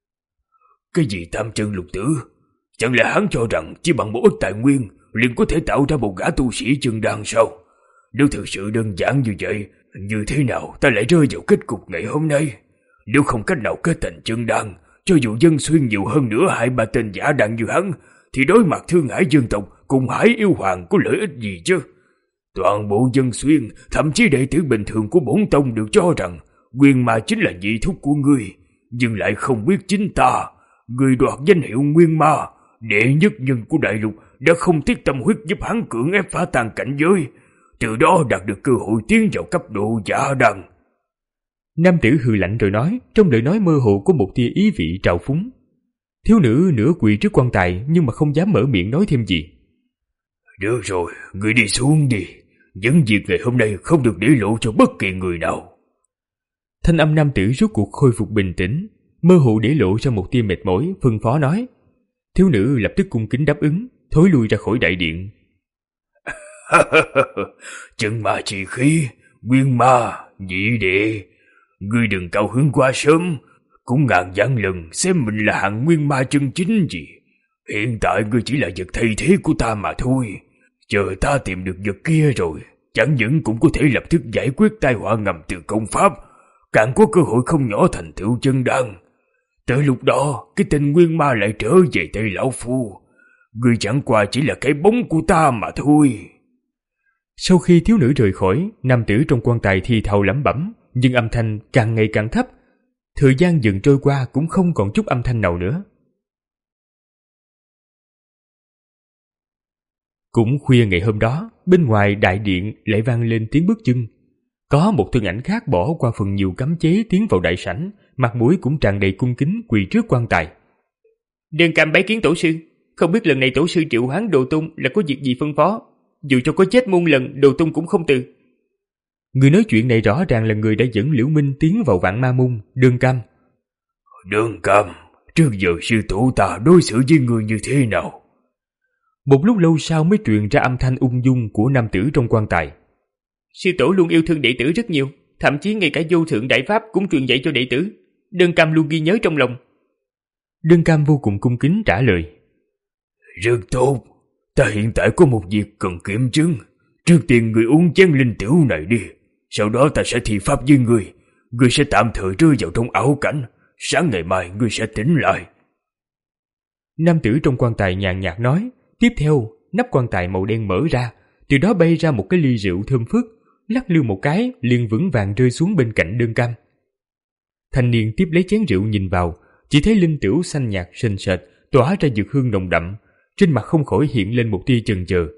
[SPEAKER 3] Cái gì tam chân lục tử? Chẳng lẽ hắn cho rằng chỉ bằng một ít tài nguyên liền có thể tạo ra một gã tu sĩ chân đan sao? Nếu thực sự đơn giản như vậy, như thế nào ta lại rơi vào kết cục ngày hôm nay? Nếu không cách nào kết thành chân đan, cho dù dân xuyên nhiều hơn nữa hai ba tên giả đan như hắn, thì đối mặt Thương Hải dân tộc cùng Hải yêu hoàng có lợi ích gì chứ? Toàn bộ dân xuyên, thậm chí đệ tử bình thường của bổn tông đều cho rằng Nguyên Ma chính là nhị thúc của ngươi, nhưng lại không biết chính ta, người đoạt danh hiệu Nguyên Ma, đệ nhất nhân của đại lục, đã không tiếc tâm huyết giúp hắn cưỡng ép phá tan cảnh giới, từ đó đạt được cơ hội tiến vào cấp độ giả đan.
[SPEAKER 2] Nam tử hừ lạnh rồi nói, trong lời nói mơ hồ có một tia ý vị trào phúng. Thiếu nữ nửa quỳ trước quan tài nhưng mà không dám mở miệng nói thêm gì.
[SPEAKER 3] Được rồi, ngươi đi xuống đi. Những việc ngày hôm nay không được để lộ cho bất kỳ người nào.
[SPEAKER 2] Thanh âm nam tử rốt cuộc khôi phục bình tĩnh, mơ hồ để lộ ra một tia mệt mỏi, phân phó nói. Thiếu nữ lập tức cung kính đáp ứng, thối lui ra khỏi đại điện.
[SPEAKER 3] Chân ma chi khí, Nguyên Ma, nhị đệ, ngươi đừng cao hứng quá sớm, cũng ngàn vạn lần xem mình là hạng Nguyên Ma chân chính gì. Hiện tại ngươi chỉ là vật thay thế của ta mà thôi. Chờ ta tìm được vật kia rồi, chẳng những cũng có thể lập tức giải quyết tai họa ngầm từ công pháp, càng có cơ hội không nhỏ thành tựu chân đan. Tới lúc đó, cái tên Nguyên Ma lại trở về tay lão phu. Ngươi chẳng qua chỉ là cái bóng của ta mà thôi.
[SPEAKER 2] Sau khi thiếu nữ rời khỏi, nam tử trong quan tài thì thào lẩm bẩm, nhưng âm thanh càng ngày càng thấp. Thời gian dần trôi qua cũng không còn chút âm thanh nào nữa. Cũng khuya ngày hôm đó, bên ngoài đại điện lại vang lên tiếng bước chân. Có một thân ảnh khác bỏ qua phần nhiều cấm chế tiến vào đại sảnh, mặt mũi cũng tràn đầy cung kính quỳ trước quan tài.
[SPEAKER 4] Đơn Cam bái kiến tổ sư, không biết lần này tổ sư triệu hoán Đồ Tung là có việc gì phân phó, dù cho có chết muôn lần Đồ Tung cũng không từ.
[SPEAKER 2] Người nói chuyện này rõ ràng là người đã dẫn Liễu Minh tiến vào Vạn Ma Môn, Đơn Cam.
[SPEAKER 3] Đơn Cam, trước giờ sư tổ ta đối xử với người như thế nào?
[SPEAKER 2] Một lúc lâu sau mới truyền ra âm thanh ung dung của nam tử trong quan tài.
[SPEAKER 4] Sư tổ luôn yêu thương đệ tử rất nhiều, thậm chí ngay cả vô thượng đại pháp cũng truyền dạy cho đệ tử. Đơn Cam luôn ghi nhớ trong lòng.
[SPEAKER 2] Đơn Cam vô cùng cung kính trả lời.
[SPEAKER 3] Rất tốt, ta hiện tại có một việc cần kiểm chứng. Trước tiên người uống chén linh tiểu này đi, sau đó ta sẽ thi pháp với người. Người sẽ tạm thời rơi vào trong ảo cảnh, sáng ngày mai người sẽ tỉnh lại.
[SPEAKER 2] Nam tử trong quan tài nhàn nhạt nói. Tiếp theo, nắp quan tài màu đen mở ra, từ đó bay ra một cái ly rượu thơm phức, lắc lư một cái liền vững vàng rơi xuống bên cạnh Đơn Cam. Thanh niên tiếp lấy chén rượu nhìn vào, chỉ thấy linh tửu xanh nhạt sền sệt, tỏa ra dược hương nồng đậm, trên mặt không khỏi hiện lên một tia chần chờ.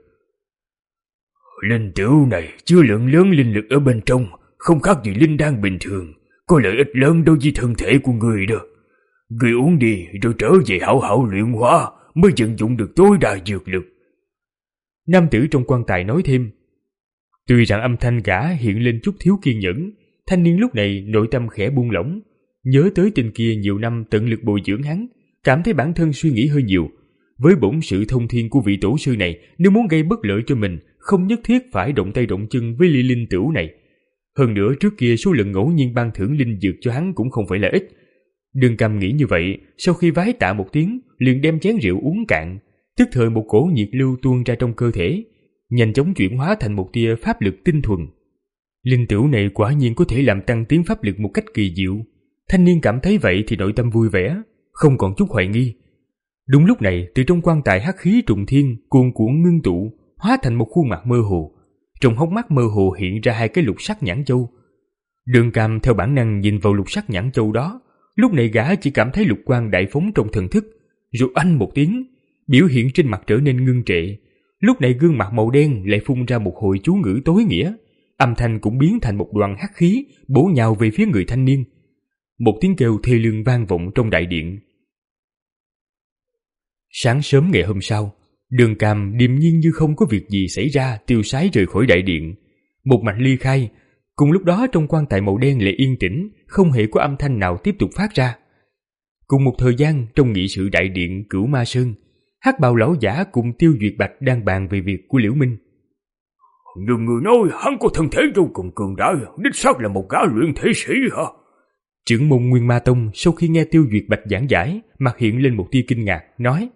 [SPEAKER 3] Linh tửu này chứa lượng lớn linh lực ở bên trong, không khác gì linh đan bình thường, có lợi ích lớn đối với thân thể của người đó. Người uống đi rồi trở về hảo hảo luyện hóa mới vận dụng được tối đa dược lực.
[SPEAKER 2] Nam tử trong quan tài nói thêm. Tuy rằng âm thanh gã hiện lên chút thiếu kiên nhẫn, thanh niên lúc này nội tâm khẽ buông lỏng, nhớ tới tên kia nhiều năm tận lực bồi dưỡng hắn, cảm thấy bản thân suy nghĩ hơi nhiều. Với bổn sự thông thiên của vị tổ sư này, nếu muốn gây bất lợi cho mình, không nhất thiết phải động tay động chân với ly linh tửu này. Hơn nữa trước kia số lần ngẫu nhiên ban thưởng linh dược cho hắn cũng không phải là ít. Đường Cầm nghĩ như vậy, sau khi vái tạ một tiếng, liền đem chén rượu uống cạn, tức thời một cổ nhiệt lưu tuôn ra trong cơ thể, nhanh chóng chuyển hóa thành một tia pháp lực tinh thuần. Linh tửu này quả nhiên có thể làm tăng tiến pháp lực một cách kỳ diệu. Thanh niên cảm thấy vậy thì nội tâm vui vẻ, không còn chút hoài nghi. Đúng lúc này, từ trong quan tài hắc khí trùng thiên cuồn cuộn ngưng tụ, hóa thành một khuôn mặt mơ hồ. Trong hốc mắt mơ hồ hiện ra hai cái lục sắc nhãn châu. Đường Cam theo bản năng nhìn vào lục sắc nhãn châu đó, lúc này gã chỉ cảm thấy lục quang đại phóng trong thần thức, rồi oanh một tiếng, biểu hiện trên mặt trở nên ngưng trệ. Lúc này gương mặt màu đen lại phun ra một hồi chú ngữ tối nghĩa, âm thanh cũng biến thành một đoàn hắc khí bổ nhào về phía người thanh niên. Một tiếng kêu thê lương vang vọng trong đại điện. Sáng sớm ngày hôm sau, Đường Cam điềm nhiên như không có việc gì xảy ra tiêu sái rời khỏi đại điện, một mạch ly khai. Cùng lúc đó trong quan tài màu đen lại yên tĩnh, không hề có âm thanh nào tiếp tục phát ra. Cùng một thời gian trong nghị sự đại điện Cửu Ma Sơn, Hắc Bào lão giả cùng Tiêu Duyệt Bạch đang bàn về việc của Liễu Minh.
[SPEAKER 3] Nhiều người nói hắn có thân thể vô cùng cường đại, đích xác là một gã luyện thể sĩ hả?
[SPEAKER 2] Trưởng môn Nguyên Ma Tông sau khi nghe Tiêu Duyệt Bạch giảng giải, mặt hiện lên một tia kinh ngạc, nói: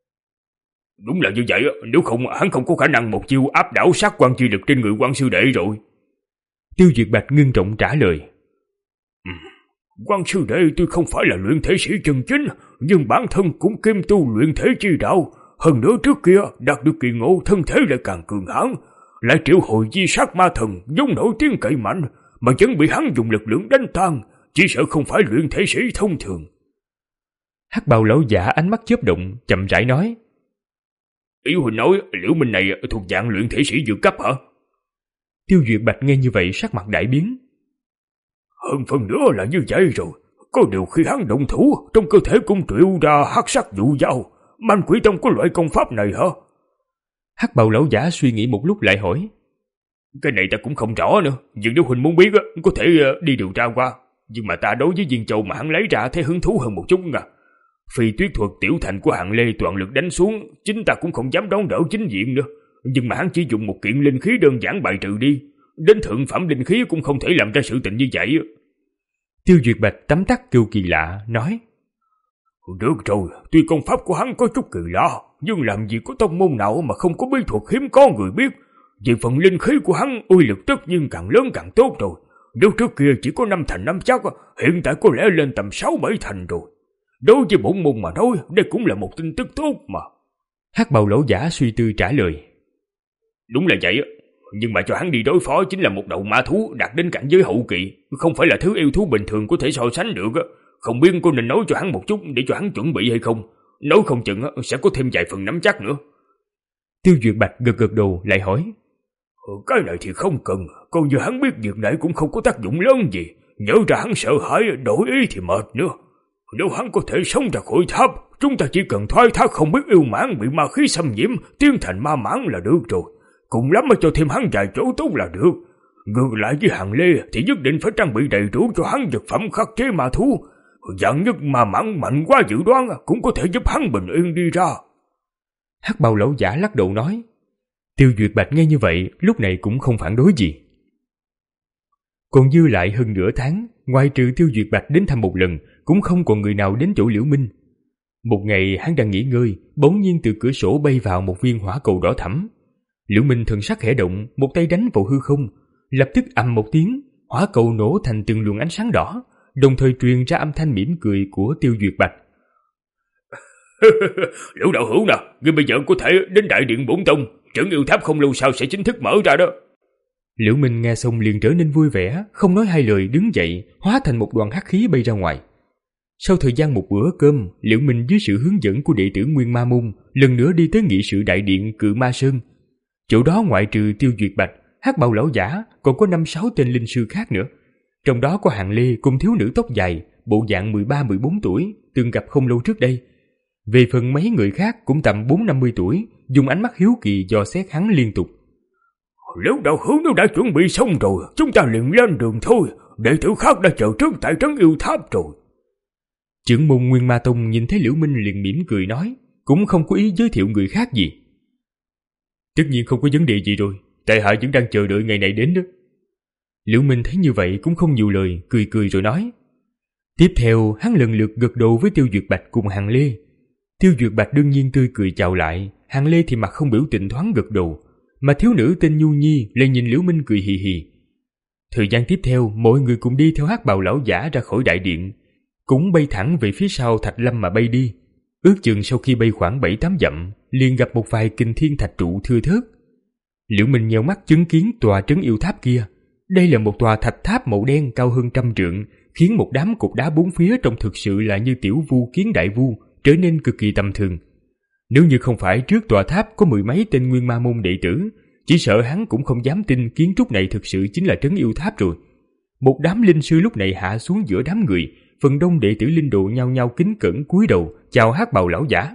[SPEAKER 3] Đúng là như vậy, nếu không hắn không có khả năng một chiêu áp đảo sát quan chi lực trên người quan sư đệ rồi.
[SPEAKER 2] Tiêu Duyệt Bạch ngưng trọng trả lời:
[SPEAKER 3] ừ, Quan sư đệ tuy không phải là luyện thể sĩ chân chính, nhưng bản thân cũng kiêm tu luyện thể chi đạo. Hơn nữa trước kia đạt được kỳ ngộ, thân thể lại càng cường hãn, lại triệu hồi di sát ma thần giống nổi tiếng cậy mạnh, mà vẫn bị hắn dùng lực lượng đánh tan, chỉ sợ không phải luyện thể sĩ thông thường.
[SPEAKER 2] Hắc Bào lão giả ánh mắt chớp động, chậm rãi nói:
[SPEAKER 3] Ý huynh nói Liễu Minh này thuộc dạng luyện thể sĩ vượt cấp hả?
[SPEAKER 2] Tiêu Duyệt Bạch nghe như vậy sắc mặt đại biến.
[SPEAKER 3] Hơn phần nữa là như vậy rồi, có điều khi hắn động thủ, trong cơ thể cũng triệu ra hắc sắc dụ dao. Man Quỷ Tông có loại công pháp này hả?
[SPEAKER 2] Hắc Bào lão giả suy nghĩ một lúc lại hỏi:
[SPEAKER 3] Cái này ta cũng không rõ nữa, nhưng nếu huynh muốn biết có thể đi điều tra qua. Nhưng mà ta đối với viên châu mà hắn lấy ra thấy hứng thú hơn một chút à. Phi tuyết thuật tiểu thành của Hạng Lê toàn lực đánh xuống, chính ta cũng không dám đón đỡ chính diện nữa. Nhưng mà hắn chỉ dùng một kiện linh khí đơn giản bài trừ đi, đến thượng phẩm linh khí cũng không thể làm ra sự tình như vậy.
[SPEAKER 2] Tiêu Duyệt Bạch tấm tắc kêu kỳ lạ, nói:
[SPEAKER 3] Được rồi, tuy công pháp của hắn có chút kỳ lạ, nhưng làm gì có tông môn nào mà không có bí thuật hiếm có người biết. Về phần linh khí của hắn, uy lực tất nhiên càng lớn càng tốt rồi. Nếu trước kia chỉ có năm thành năm chắc, hiện tại có lẽ lên tầm sáu bảy thành rồi. Đối với bổn môn mà nói, đây cũng là một tin tức tốt mà.
[SPEAKER 2] Hắc Bào lão giả suy tư trả lời:
[SPEAKER 3] Đúng là vậy, nhưng mà cho hắn đi đối phó chính là một đầu ma thú đạt đến cảnh giới hậu kỳ, không phải là thứ yêu thú bình thường có thể so sánh được. Không biết cô nên nói cho hắn một chút để cho hắn chuẩn bị hay không. Nói không chừng sẽ có thêm vài phần nắm chắc nữa.
[SPEAKER 2] Tiêu Duyệt Bạch gật gật đầu lại hỏi:
[SPEAKER 3] Cái này thì không cần, còn như hắn biết việc này cũng không có tác dụng lớn gì. Nhớ ra hắn sợ hãi, đổi ý thì mệt nữa. Nếu hắn có thể sống ra khỏi tháp, chúng ta chỉ cần thoái thác không biết yêu mãn bị ma khí xâm nhiễm, tiến thành ma mãn là được rồi. Cùng lắm mà cho thêm hắn vài chỗ tốt là được. Ngược lại với Hàng Lê thì nhất định phải trang bị đầy đủ cho hắn vật phẩm khắc chế ma thú. Dạng nhất ma mãn mạnh quá dự đoán cũng có thể giúp hắn bình yên đi ra.
[SPEAKER 2] Hắc Bào lão giả lắc đầu nói. Tiêu Duyệt Bạch nghe như vậy lúc này cũng không phản đối gì. Còn dư lại hơn nửa tháng, ngoài trừ Tiêu Duyệt Bạch đến thăm một lần, cũng không còn người nào đến chỗ Liễu Minh. Một ngày hắn đang nghỉ ngơi, bỗng nhiên từ cửa sổ bay vào một viên hỏa cầu đỏ thẫm. Liễu Minh thần sắc khẽ động, một tay đánh vào hư không, lập tức ầm một tiếng, hỏa cầu nổ thành từng luồng ánh sáng đỏ, đồng thời truyền ra âm thanh mỉm cười của Tiêu Duyệt Bạch.
[SPEAKER 3] Liễu đạo hữu nè, ngươi bây giờ có thể đến đại điện bổn tông, Trấn Yêu Tháp không lâu sau sẽ chính thức mở ra đó.
[SPEAKER 2] Liễu Minh nghe xong liền trở nên vui vẻ, không nói hai lời đứng dậy, hóa thành một đoàn hắc khí bay ra ngoài. Sau thời gian một bữa cơm, Liễu Minh dưới sự hướng dẫn của đệ tử Nguyên Ma Môn lần nữa đi tới nghị sự đại điện Cự Ma Sơn. Chỗ đó ngoại trừ Tiêu Duyệt Bạch, Hắc Bào lão giả, còn có năm sáu tên linh sư khác nữa. Trong đó có Hàng Lê cùng thiếu nữ tóc dài, bộ dạng mười ba mười bốn tuổi, từng gặp không lâu trước đây. Về phần mấy người khác cũng tầm bốn năm mươi tuổi, dùng ánh mắt hiếu kỳ dò xét hắn liên tục.
[SPEAKER 3] Nếu đạo hữu nó đã chuẩn bị xong rồi, chúng ta liền lên đường thôi. Đệ tử khác đã chờ trước tại trấn yêu tháp rồi.
[SPEAKER 2] Trưởng môn Nguyên Ma Tông nhìn thấy Liễu Minh liền mỉm cười nói, cũng không có ý giới thiệu người khác gì. Tất nhiên không có vấn đề gì rồi, tại hạ vẫn đang chờ đợi ngày này đến đó. Liễu Minh thấy như vậy cũng không nhiều lời, cười cười rồi nói. Tiếp theo hắn lần lượt gật đầu với Tiêu Duyệt Bạch cùng Hàng Lê. Tiêu Duyệt Bạch đương nhiên tươi cười chào lại, Hàng Lê thì mặt không biểu tình thoáng gật đầu, mà thiếu nữ tên Nhu Nhi lại nhìn Liễu Minh cười hì hì. Thời gian tiếp theo, mọi người cùng đi theo Hắc Bào lão giả ra khỏi đại điện, cũng bay thẳng về phía sau Thạch Lâm mà bay đi. Ước chừng sau khi bay khoảng bảy tám dặm, liền gặp một vài kình thiên thạch trụ thưa thớt. Liễu Minh nheo mắt chứng kiến tòa trấn yêu tháp kia. Đây là một tòa thạch tháp màu đen cao hơn trăm trượng, khiến một đám cục đá bốn phía trông thực sự là như tiểu vu kiến đại vu, trở nên cực kỳ tầm thường. Nếu như không phải trước tòa tháp có mười mấy tên Nguyên Ma môn đệ tử, chỉ sợ hắn cũng không dám tin kiến trúc này thực sự chính là trấn yêu tháp rồi. Một đám linh sư lúc này hạ xuống giữa đám người, phần đông đệ tử linh độ nhao nhao kính cẩn cúi đầu chào Hắc Bào lão giả.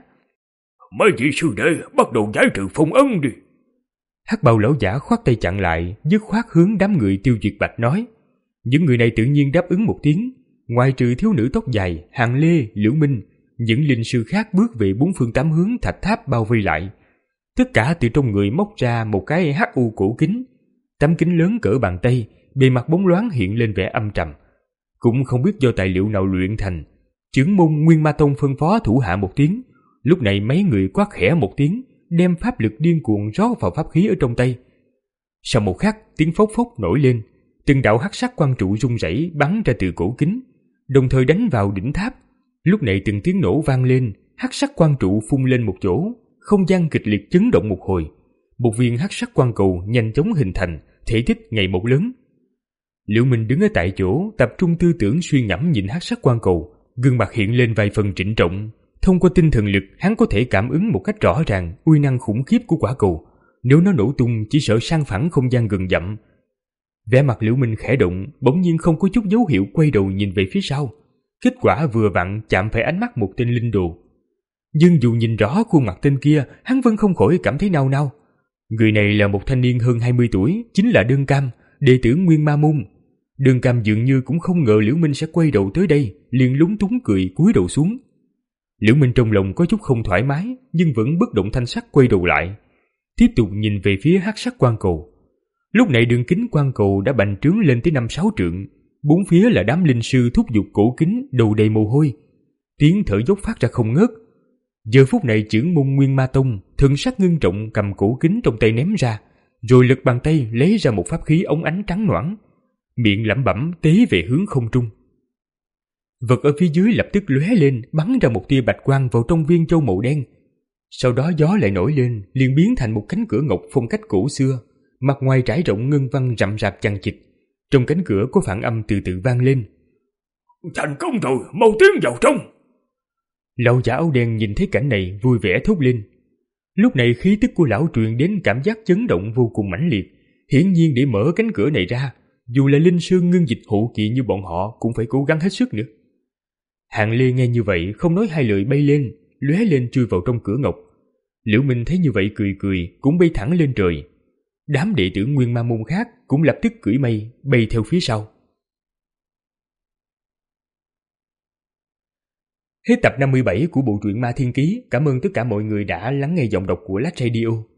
[SPEAKER 3] Mấy vị sư đệ bắt đầu giải trừ phong ấn đi.
[SPEAKER 2] Hắc Bào lão giả khoát tay chặn lại, dứt khoát hướng đám người Tiêu Duyệt Bạch nói. Những người này tự nhiên đáp ứng một tiếng. Ngoài trừ thiếu nữ tóc dài, Hàng Lê, Liễu Minh, những linh sư khác bước về bốn phương tám hướng thạch tháp bao vây lại. Tất cả từ trong người móc ra một cái hắc u cổ kính. Tấm kính lớn cỡ bàn tay, bề mặt bóng loáng hiện lên vẻ âm trầm. Cũng không biết do tài liệu nào luyện thành. Trưởng môn Nguyên Ma Tông phân phó thủ hạ một tiếng. Lúc này mấy người quát khẽ một tiếng, đem pháp lực điên cuồng rót vào pháp khí ở trong tay. Sau một khắc, tiếng phốc phốc nổi lên, từng đạo hắc sắc quang trụ rung rẩy bắn ra từ cổ kính, đồng thời đánh vào đỉnh tháp. Lúc này từng tiếng nổ vang lên, hắc sắc quang trụ phun lên một chỗ, không gian kịch liệt chấn động một hồi. Một viên hắc sắc quang cầu nhanh chóng hình thành, thể tích ngày một lớn. Liễu Minh đứng ở tại chỗ, tập trung tư tưởng suy ngẫm nhìn hắc sắc quang cầu, gương mặt hiện lên vài phần trịnh trọng. Thông qua tinh thần lực, hắn có thể cảm ứng một cách rõ ràng uy năng khủng khiếp của quả cầu. Nếu nó nổ tung, chỉ sợ sang phẳng không gian gần dặm. Vẻ mặt Liễu Minh khẽ động, bỗng nhiên không có chút dấu hiệu quay đầu nhìn về phía sau. Kết quả vừa vặn chạm phải ánh mắt một tên linh đồ. Nhưng dù nhìn rõ khuôn mặt tên kia, hắn vẫn không khỏi cảm thấy nao nao. Người này là một thanh niên hơn hai mươi tuổi, chính là Đơn Cam, đệ tử Nguyên Ma môn. Đơn Cam dường như cũng không ngờ Liễu Minh sẽ quay đầu tới đây, liền lúng túng cười cúi đầu xuống. Liễu Minh trong lòng có chút không thoải mái, nhưng vẫn bất động thanh sắc quay đầu lại, tiếp tục nhìn về phía hắc sắc quang cầu. Lúc này đường kính quang cầu đã bành trướng lên tới năm sáu trượng, bốn phía là đám linh sư thúc giục cổ kính, đầu đầy mồ hôi, tiếng thở dốc phát ra không ngớt. Giờ phút này trưởng môn Nguyên Ma Tông thần sắc ngưng trọng cầm cổ kính trong tay ném ra, rồi lật bàn tay lấy ra một pháp khí ống ánh trắng nõn, miệng lẩm bẩm tế về hướng không trung. Vật ở phía dưới lập tức lóe lên, bắn ra một tia bạch quang vào trong viên châu màu đen. Sau đó gió lại nổi lên, liền biến thành một cánh cửa ngọc phong cách cổ xưa, mặt ngoài trải rộng ngân văn rậm rạp chằng chịt. Trong cánh cửa có phản âm từ từ vang lên.
[SPEAKER 3] Thành công rồi, mau tiến vào trong.
[SPEAKER 2] Lão giả áo đen nhìn thấy cảnh này vui vẻ thốt lên. Lúc này khí tức của lão truyền đến cảm giác chấn động vô cùng mãnh liệt. Hiển nhiên để mở cánh cửa này ra, dù là linh sư ngưng dịch hộ kỵ như bọn họ cũng phải cố gắng hết sức nữa. Hạng Lê nghe như vậy không nói hai lời bay lên, lóe lên chui vào trong cửa ngọc. Liễu Minh thấy như vậy cười cười, cũng bay thẳng lên trời. Đám đệ tử Nguyên Ma môn khác cũng lập tức cưỡi mây bay theo phía sau. Hết tập năm mươi bảy của bộ truyện Ma Thiên Ký. Cảm ơn tất cả mọi người đã lắng nghe giọng đọc của Lát Radio.